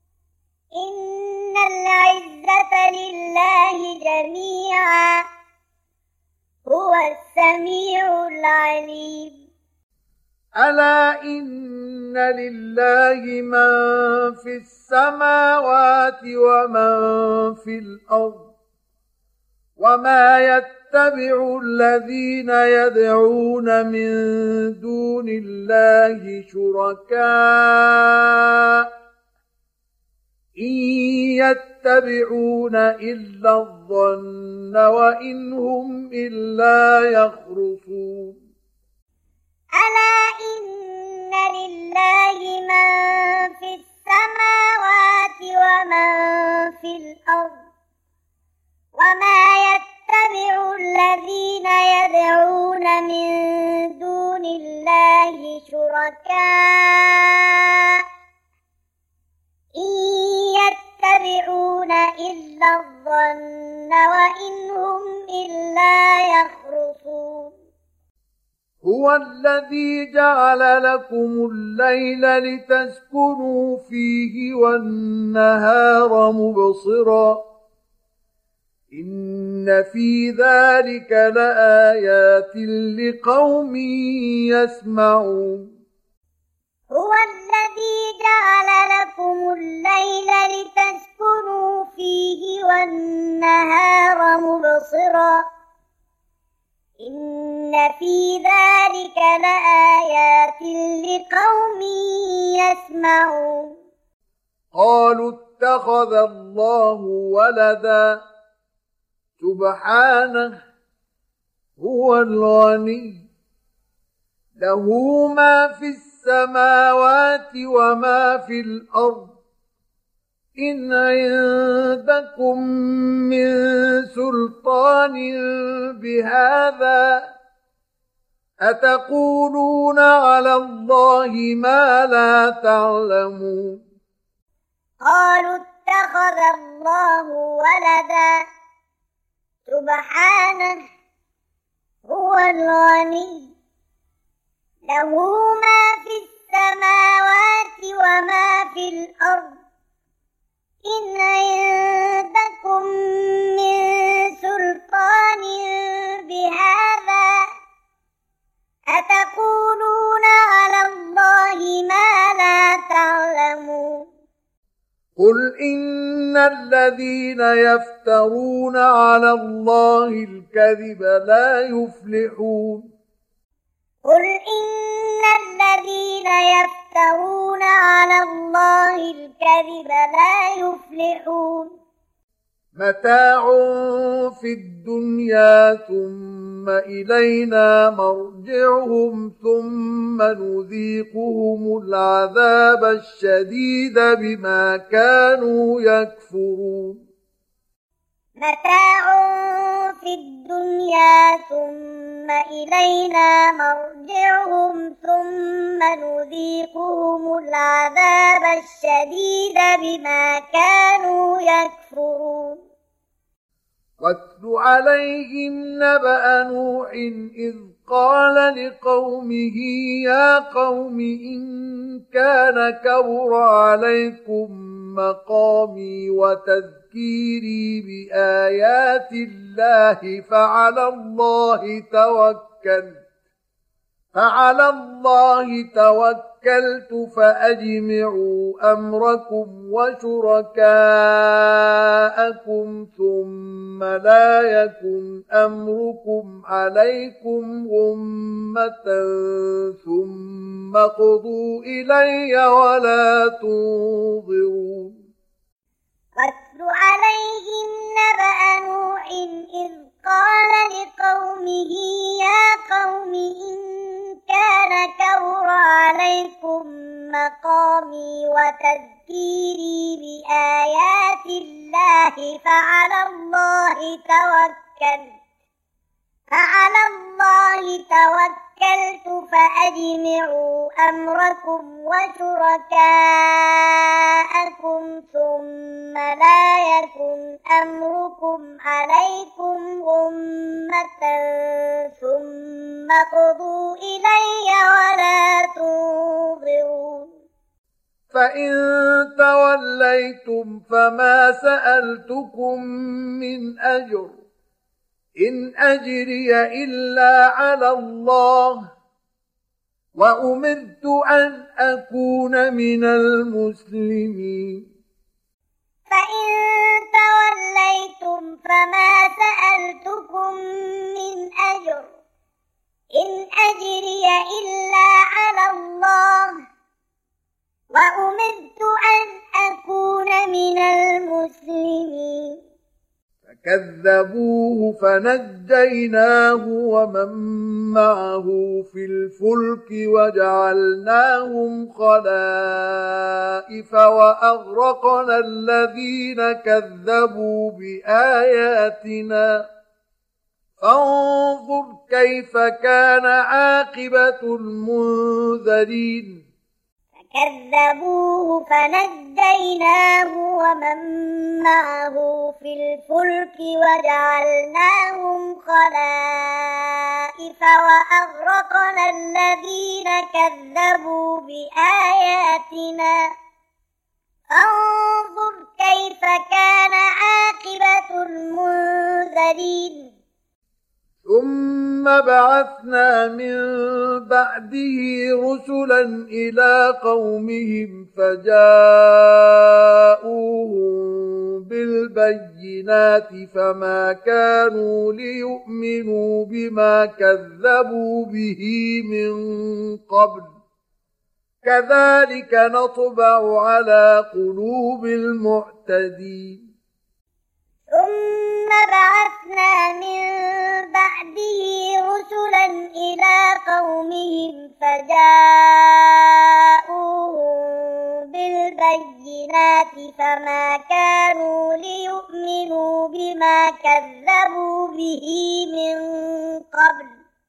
إن العزة لله جميعا هو السميع العليم. ألا إن لله من في السماوات ومن في الأرض وما يتبع الذين يدعون من دون الله شركاء إن يتبعون إلا الظن وإن هم إلا يخرصون. ألا إن لله من في السماوات ومن في الأرض وما يتبع الذين يدعون من دون الله شركاء إن يتبعون إلا الظن وإن هم إلا يخرصون. هو الذي جعل لكم الليل لتسكنوا فيه والنهار مبصرا إن في ذلك لآيات لقوم يسمعون. هو الذي جعل لكم الليل لتسكنوا فيه والنهار مبصرا إن في ذلك لآيات لقوم يسمعون. قالوا اتخذ الله ولدا سبحانه هو الغني له ما في السماوات وما في الأرض إن عندكم من سلطان بهذا أتقولون على الله ما لا تعلمون. قالوا اتخذ الله ولدا سبحانه هو الغني له ما في السماوات وما في الأرض إن عندكم من سلطان بهذا أتقولون على الله ما لا تعلمون. قل إن الذين يفترون على الله الكذب لا يفلحون. قل إن الذين يفترون على الله الكذب لا يفلحون متاع في الدنيا ثم إلينا مرجعهم ثم نذيقهم العذاب الشديد بما كانوا يكفرون متاع في الدنيا ثم إلينا مرجعهم ثم نذيقهم العذاب الشديد بما كانوا يكفرون واتل عليهم نبأ نوح إذ قال لقومه يا قوم إن كان كبر عليكم مقامي وتذكيري بآيات الله فعلى الله توكلت فعلى الله توكلت فأجمعوا أمركم وشركاءكم ثم لا يكن أمركم عليكم غمة ثم قضوا إلي ولا تنظرون واتل عليهم نبأ نوح إذ قال لقومه يا قوم إن كان كبر عليكم مقامي وتذكيري بآيات الله فعلى الله توكلت فعلى الله توكلت فأجمعوا أمركم وشركاءكم ثم لا يكن أمركم عليكم غمة ثم قضوا إلي ولا تنظرون فإن توليتم فما سألتكم من أجر إن أجري إلا على الله وأمرت أن أكون من المسلمين فإن توليتم فما سألتكم من أجر إن أجري إلا على الله وأمرت أن أكون من المسلمين فكذبوه فنجيناه ومن معه في الفلك وجعلناهم خلائف وأغرقنا الذين كذبوا بآياتنا فانظر كيف كان عاقبة المنذرين فكذبوه فنجيناه ومن معه في الفلك وجعلناهم خلائف وأغرقنا الذين كذبوا بآياتنا فانظر كيف كان عاقبة المنذرين ثم بعثنا من بعده رسلا إلى قومهم فجاءوهم بالبينات فما كانوا ليؤمنوا بما كذبوا به من قبل كذلك نطبع على قلوب المعتدين ثم بعثنا من بعده رسلا إلى قومهم فجاءوهم بالبينات فما كانوا ليؤمنوا بما كذبوا به من قبل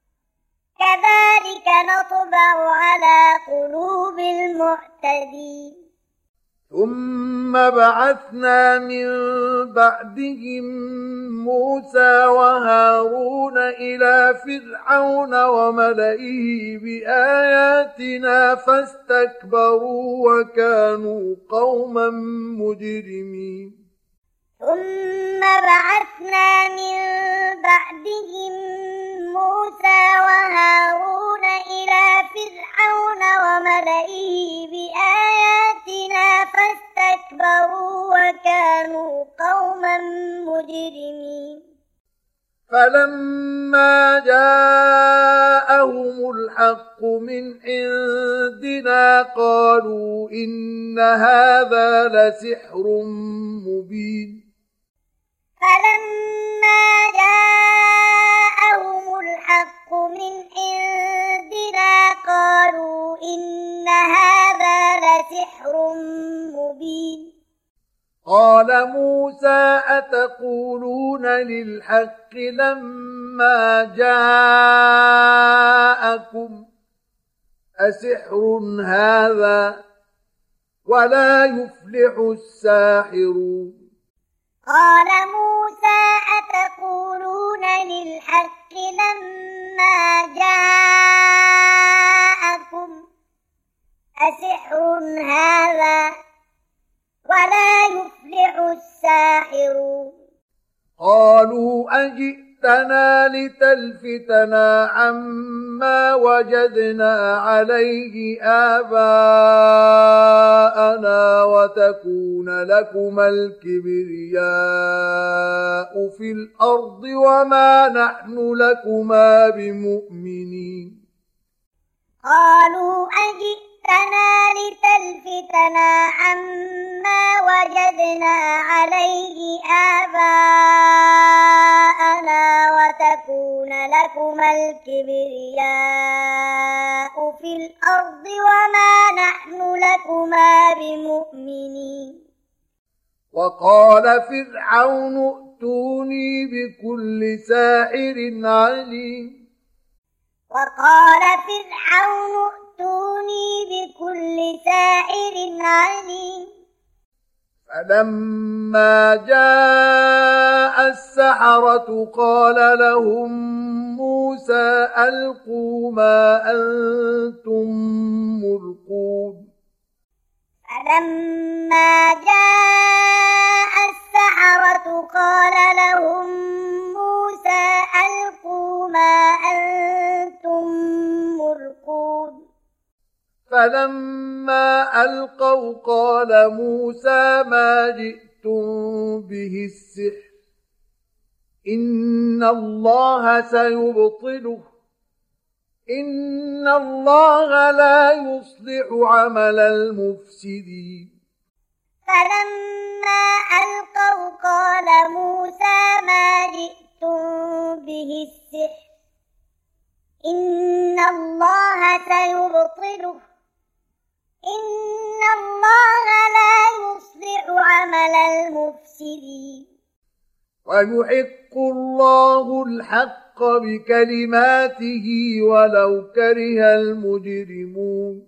كذلك نطبع على قلوب المعتدين ثم بعثنا من بعدهم موسى وهارون إلى فرعون وملئه بآياتنا فاستكبروا وكانوا قوما مجرمين ثم بعثنا من بعدهم موسى وهارون إلى فرعون وملئه بآياتنا فاستكبروا وكانوا قوما مجرمين فلما جاءهم جاءهم الحق من عندنا قالوا إن هذا لسحر مبين فلما جاءهم الحق من عندنا قالوا إن هذا لسحر مبين قال موسى أتقولون للحق لما جاءكم أسحر هذا ولا يفلح الساحرون قال موسى أتقولون للحق لما جاءكم أسحر هذا ولا يفلح الساحرون قالوا أجئتنا لتلفتنا عما وجدنا عليه آباءنا وتكون لكما الكبرياء في الأرض وما نحن لكما بمؤمنين قالوا أجئتنا لتلفتنا عما وجدنا عليه آباءنا وتكون لكما الكبرياء في الأرض وما نحن لكما بمؤمنين وقال فرعون ائتوني بكل ساحر عليم وقال فرعون ائتوني بكل ساحر عليم فلما جاء السحرة قال لهم موسى ألقوا ما أنتم ملقون فلما جاء السحرة قال لهم موسى ألقوا ما أنتم ملقون فلما ألقوا قال موسى ما جئتم به السحر إن الله سيبطله إن الله لا يصلح عمل المفسدين فلما ألقوا قال موسى ما جئتم به السحر إن الله سيبطله إن الله لا يصلح عمل المفسدين ويحق الله الحق بكلماته ولو كره المجرمون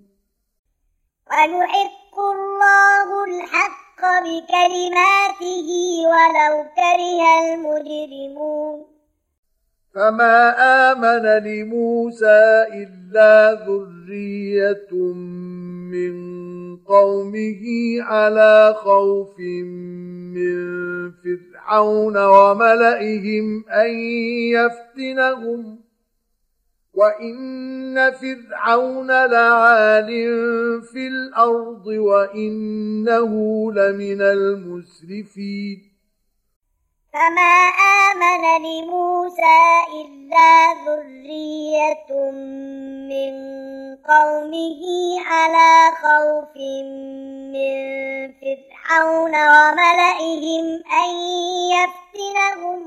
ويحق الله الحق بكلماته ولو كره المجرمون فما آمن لموسى إلا ذرية من قومه على خوف من فرعون وملئهم أن يفتنهم وإن فرعون لعال في الأرض وإنه لمن المسرفين فما آمن لموسى إلا ذرية من قومه على خوف من فرعون وملئهم أن يفتنهم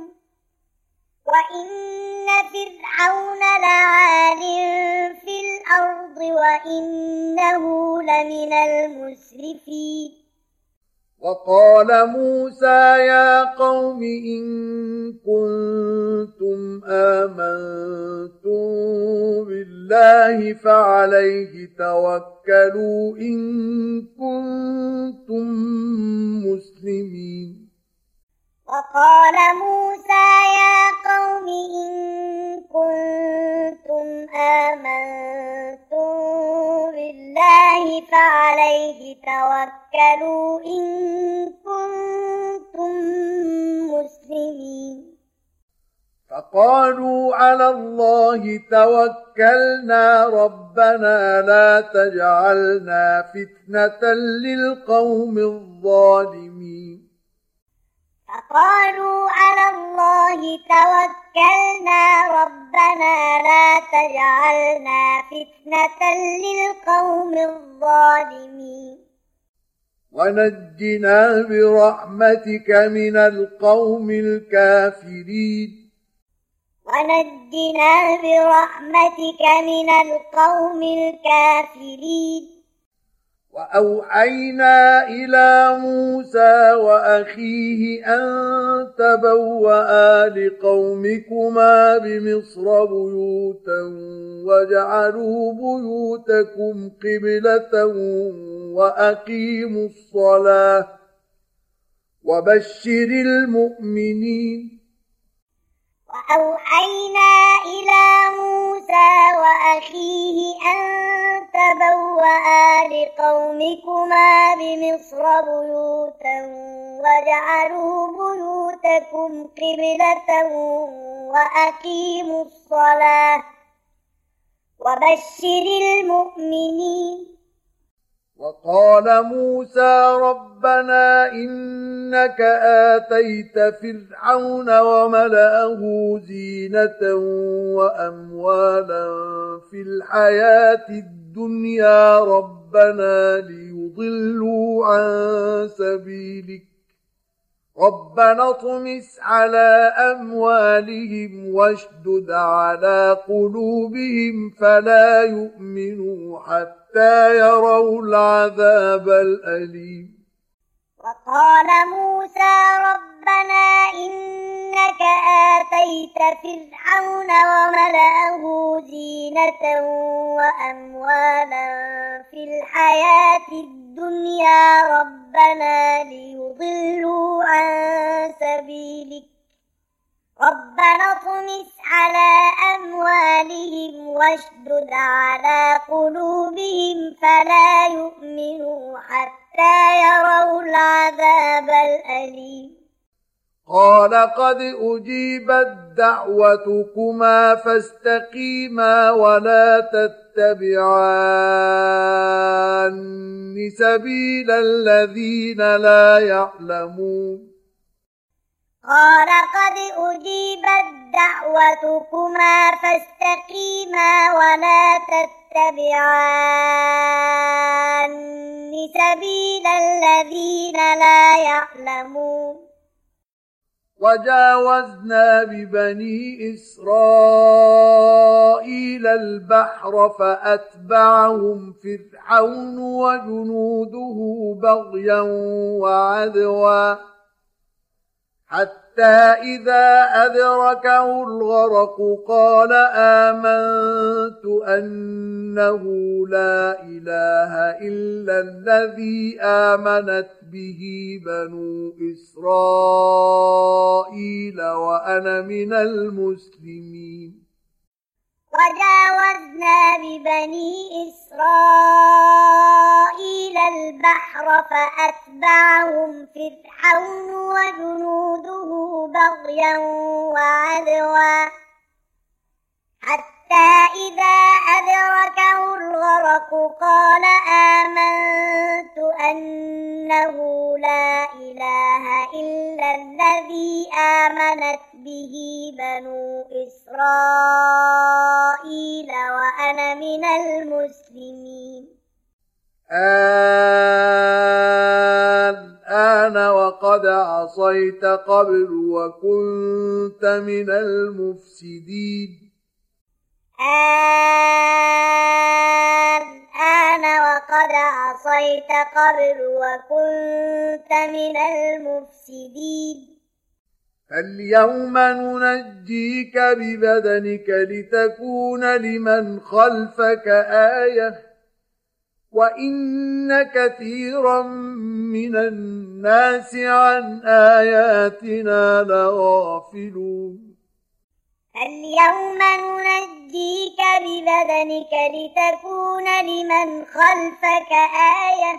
وإن فرعون لعال في الأرض وإنه لمن المسرفين وقال موسى يا قوم إن كنتم آمنتم بالله فعليه توكلوا إن كنتم مسلمين وقال موسى يا قوم إن كنتم آمنتم بالله فعليه توكلوا إن كنتم مسلمين فقالوا على الله توكلنا ربنا لا تجعلنا فتنة للقوم الظالمين فقالوا على الله توكلنا ربنا لا تجعلنا فتنة للقوم الظالمين ونجنا برحمتك من القوم الكافرين ونجنا برحمتك من القوم الكافرين وأوحينا إلى موسى وأخيه أن تبوأ لقومكما بمصر بيوتا واجعلوا بيوتكم قبلة وأقيموا الصلاة وبشر المؤمنين وأوحينا إلى موسى وأخيه أن تبوأ لقومكما بمصر بيوتا واجعلوا بيوتكم قبلة وأقيموا الصلاة وبشر المؤمنين وقال موسى ربنا إنك آتيت فرعون وملأه زينة وأموالا في الحياة الدنيا ربنا ليضلوا عن سبيلك ربنا اطمس على أموالهم واشدد على قلوبهم فلا يؤمنوا حتى يروا العذاب الأليم وقال موسى ربنا إنك آتيت فرعون وملأه زينة وأموالا في الحياة الدنيا ربنا ليضلوا عن سبيلك ربنا اطمس على أموالهم واشدد على قلوبهم فلا يؤمنوا حتى يروا العذاب الأليم قال قد أجيبت دعوتكما فاستقيما ولا تتبعان سبيل الذين لا يعلمون قال قد أجيبت دعوتكما فاستقيما ولا تتبعان سبيل الذين لا يعلمون وجاوزنا ببني إسرائيل البحر فأتبعهم فرعون وجنوده بغيا وعدوا حتى إذا أدركه الغرق قال آمنت أنه لا إله إلا الذي آمنت به بنو إسرائيل وأنا من المسلمين وجاوزنا ببني إسرائيل البحر فأتبعهم فرعون وجنوده بغيا وعدوا حتى إذا أدركه الغرق قال آمنت أنه لا إله إلا الذي آمنت به بنو إسرائيل وأنا من المسلمين الآن وقد عصيت قبل وكنت من المفسدين الآن وقد عصيت قبل وكنت من المفسدين فاليوم ننجيك ببدنك لتكون لمن خلفك آية وإن كثيرا من الناس عن آياتنا لغافلون اليوم ننجيك ببدنك لتكون لمن خلفك آية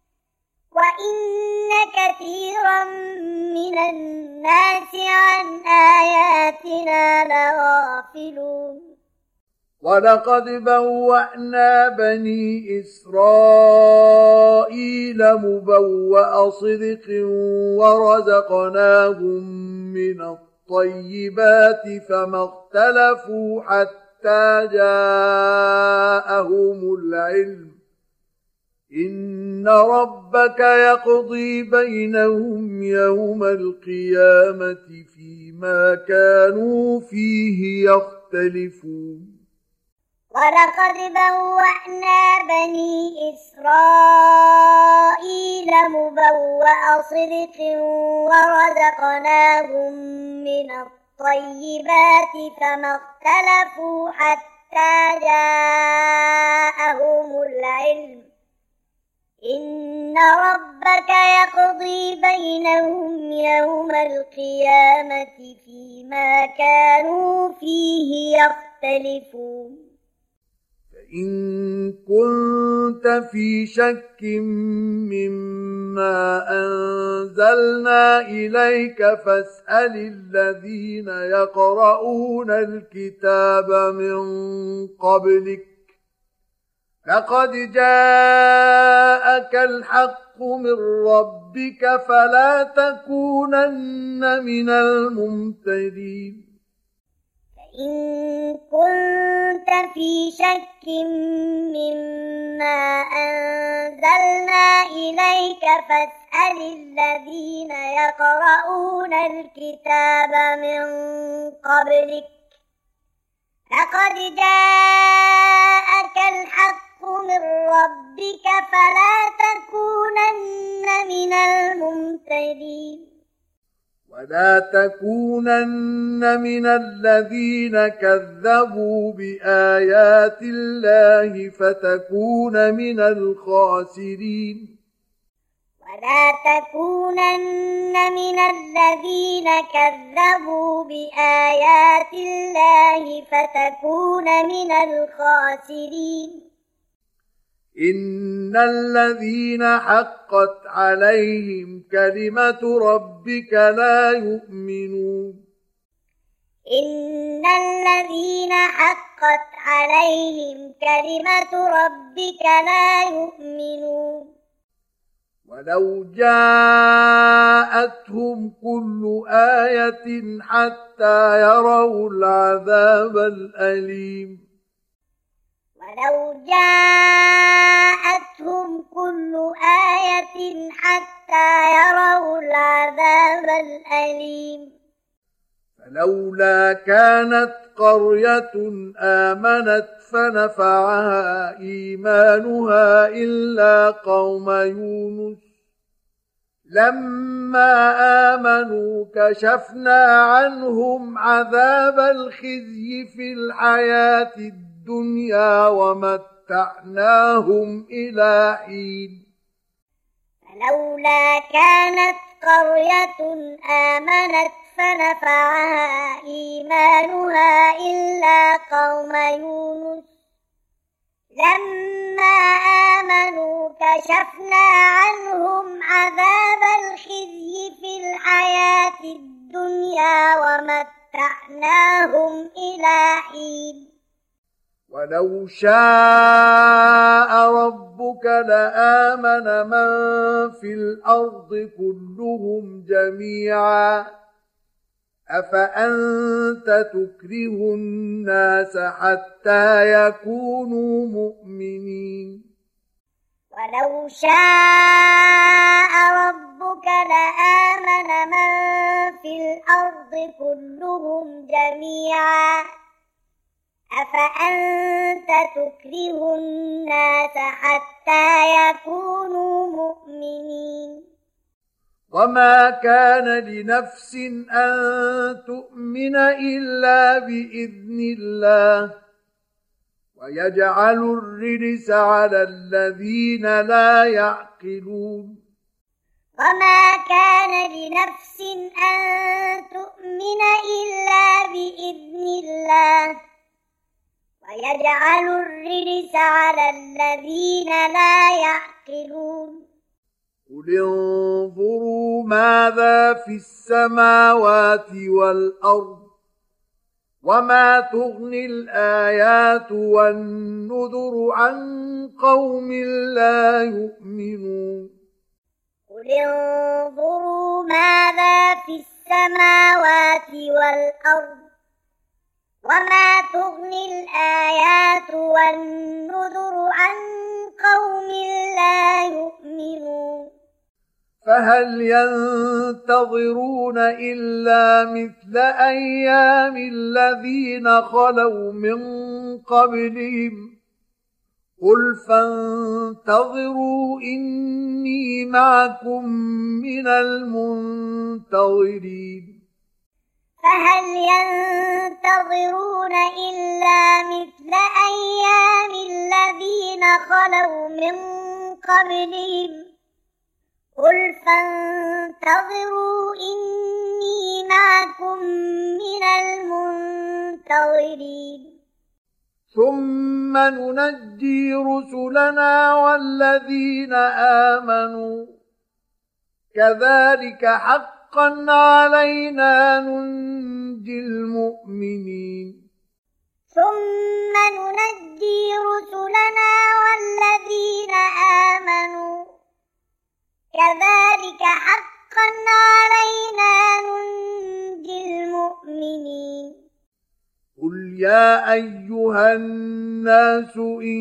وإن كثيرا من الناس عن آياتنا لغافلون ولقد بوأنا بني إسرائيل مبوأ صدق ورزقناهم من الطيبات فما اختلفوا حتى جاءهم العلم إن ربك يقضي بينهم يوم القيامة فيما كانوا فيه يختلفون ولقد بوأنا بني إسرائيل مبوأ صدق ورزقناهم من الطيبات فما اختلفوا حتى جاءهم العلم إن ربك يقضي بينهم يوم القيامة فيما كانوا فيه يختلفون إن كنت في شك مما أنزلنا إليك فاسأل الذين يقرؤون الكتاب من قبلك لقد جاءك الحق من ربك فلا تكونن من الممترين إن كنت في شك مما أنزلنا إليك فاسأل الذين يقرؤون الكتاب من قبلك لقد جاءك الحق من ربك فلا تكونن من الممترين ولا تكونن من الذين كذبوا بآيات الله فتكون من الخاسرين ولا تكونن من الذين كذبوا بآيات الله فتكون من الخاسرين إن الذين حقت عليهم كلمة ربك لا يؤمنون إن الذين حقت عليهم كلمة ربك لا يؤمنون ولو جاءتهم كل آية حتى يروا العذاب الأليم ولو جاءتهم كل آية حتى يروا العذاب الأليم فلولا كانت قرية آمنت فنفعها إيمانها إلا قوم يونس لما آمنوا كشفنا عنهم عذاب الخزي في الحياة الدنيا ومتعناهم إلى حين فلولا كانت قرية آمنت فنفعها إيمانها إلا قوم يونس لما آمنوا كشفنا عنهم عذاب الخزي في الحياة الدنيا ومتعناهم إلى حين ولو شاء ربك لآمن من في الأرض كلهم جميعا أفأنت تكره الناس حتى يكونوا مؤمنين ولو شاء ربك لآمن من في الأرض كلهم جميعا أفأنت تكره الناس حتى يكونوا مؤمنين وما كان لنفس أن تؤمن إلا بإذن الله ويجعل الرجس على الذين لا يعقلون وما كان لنفس أن تؤمن إلا بإذن الله ويجعل الرجس على الذين لا يعقلون قل انظروا ماذا في السماوات والأرض وما تغني الآيات والنذر عن قوم لا يؤمنون قل انظروا ماذا في السماوات والأرض وما تغني الآيات والنذر عن قوم لا يؤمنون فهل ينتظرون إلا مثل أيام الذين خلوا من قبلهم قل فانتظروا إني معكم من المنتظرين فهل ينتظرون إلا مثل أيام الذين خلوا من قبلهم قل فانتظروا إني معكم من المنتظرين ثم ننجي رسلنا والذين آمنوا كذلك حقا علينا ننجي المؤمنين ثم ننجي رسلنا والذين آمنوا كذلك حقا علينا ننجي المؤمنين قل يا أيها الناس إن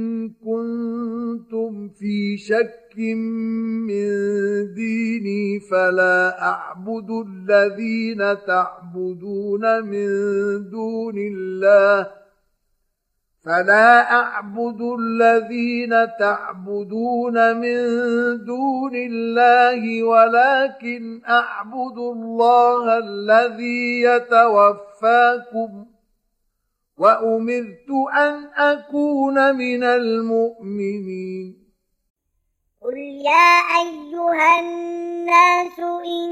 كنتم في شك من ديني فلا أعبد الذين تعبدون من دون الله فلا أعبد الذين تعبدون من دون الله ولكن أعبد الله الذي يتوفاكم وأمرت أن أكون من المؤمنين قل يا أيها الناس إن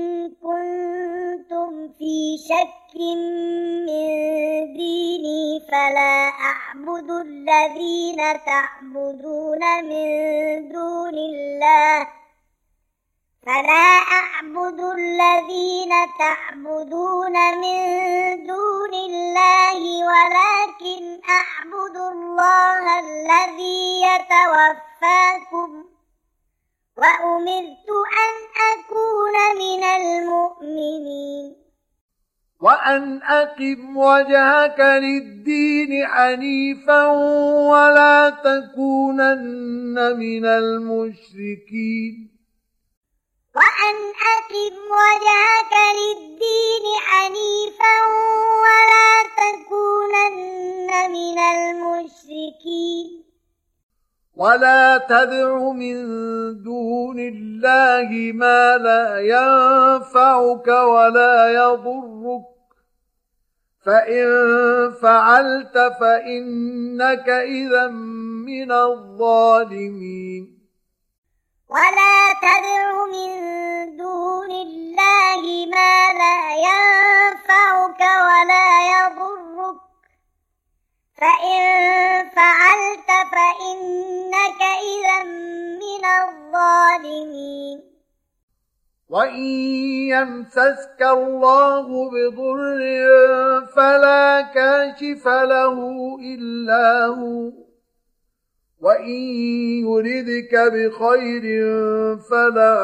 كنتم في شك من ديني فلا أعبد الذين تعبدون من دون الله فلا أعبد الذين تعبدون من دون الله ولكن أعبد الله الذي يتوفاكم وأمرت أن أكون من المؤمنين وأن أقم وجهك للدين حنيفا ولا تكونن من المشركين وأن أقم وجهك للدين حنيفا ولا تكونن من المشركين ولا تدع من دون الله ما لا ينفعك ولا يضرك فإن فعلت فإنك إذا من الظالمين ولا تدع من دون الله ما لا ينفعك ولا يضرك فإن فعلت فإنك إذا من الظالمين وإن يمسسك الله بضر فلا كاشف له إلا هو وإن يردك بخير فلا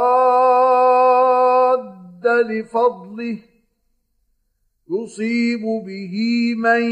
راد لفضله يصيب به من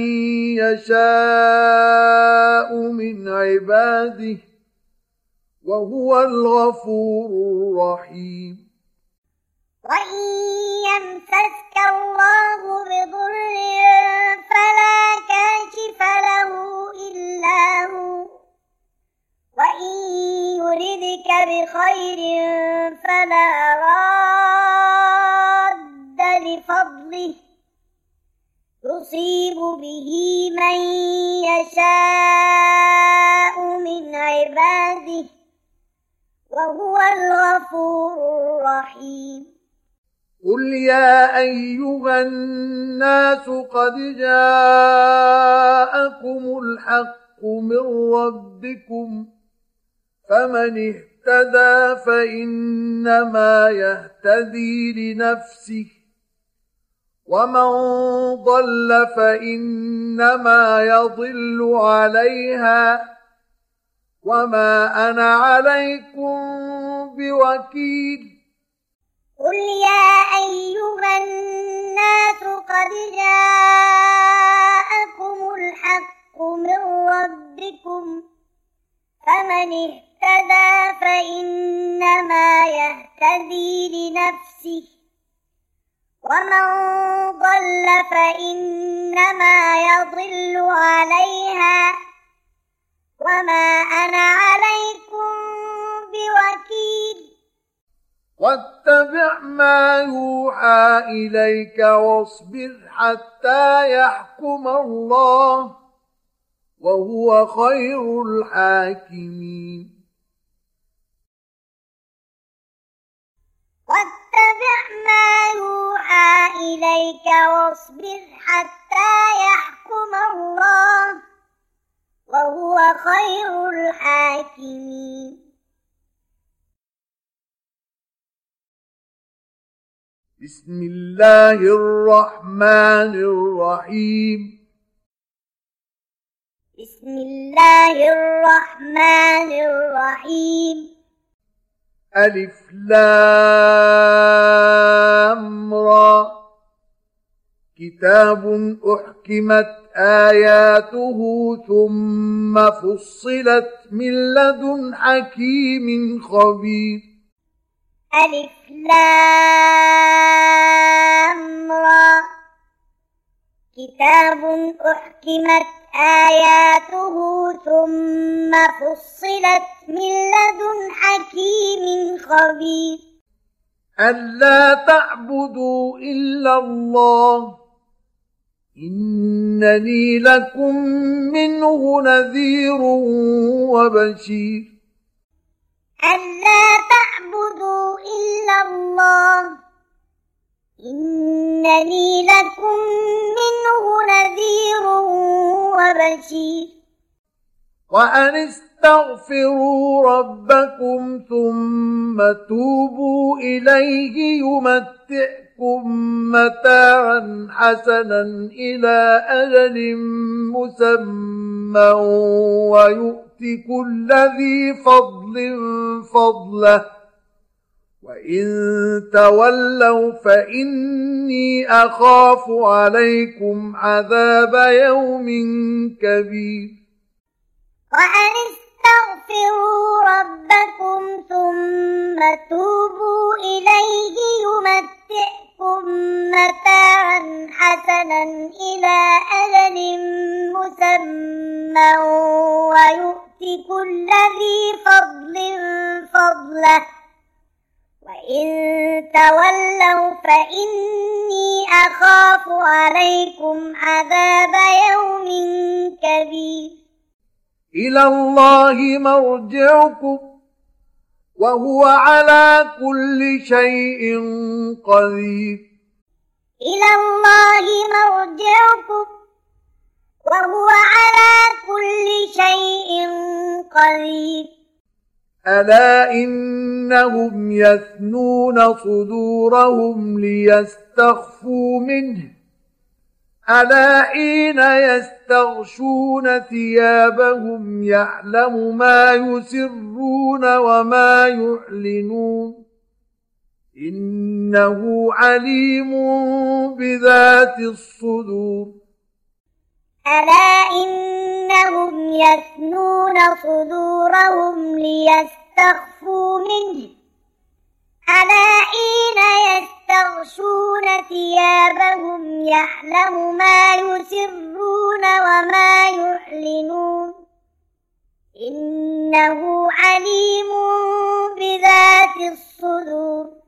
يشاء من عباده وهو الغفور الرحيم وإن يمسسك الله بضر فلا كاشف له إلا هو وإن يردك بخير فلا راد لفضله يصيب به من يشاء من عباده وهو الغفور الرحيم قل يا أيها الناس قد جاءكم الحق من ربكم فمن اهتدى فإنما يهتدي لنفسه ومن ضل فإنما يضل عليها وما أنا عليكم بوكيل. قل يا أيها الناس قد جاءكم الحق من ربكم فمن اهتدى فإنما يهتدي لنفسه ومن ضل فإنما يضل عليها وما أنا عليكم بوكيل. واتبع ما يوحى إليك واصبر حتى يحكم الله وهو خير الحاكمين. واتبع ما يوحى إليك واصبر حتى يحكم الله وهو خير الحاكمين. بسم الله الرحمن الرحيم. بسم الله الرحمن الرحيم. ألف لام را كتاب أحكمت آياته ثم فصلت من لدن حكيم خبير. ألف لام را كتاب أحكمت آياته ثم فصلت من لدن حكيم خبير. ألا تعبدوا إلا الله إنني لكم منه نذير وبشير. ألا تعبدوا إلا الله إنني لكم منه نذير وبشير. وأن استغفروا ربكم ثم توبوا إليه يمتعكم متاعا حسنا إلى أجل مسمى ويؤت كل ذي فضل فضله وإن تولوا فإني أخاف عليكم عذاب يوم كبير. وأن استغفروا ربكم ثم توبوا إليه يمتعكم متاعا حسنا إلى أجل مسمى ويؤت كل ذي فضل فضله وإن تولوا فإني أخاف عليكم عذاب يوم كبير. إلى الله مرجعكم وهو على كل شيء قدير. إلى الله مرجعكم وهو على كل شيء قدير. ألا إنهم يثنون صدورهم ليستخفوا منه ألا حين يستغشون ثيابهم يعلم ما يسرون وما يعلنون إنه عليم بذات الصدور. ألا إنهم يثنون صدورهم ليستخفوا منه ألا حين يستغشون ثيابهم يعلم ما يسرون وما يعلنون إنه عليم بذات الصدور.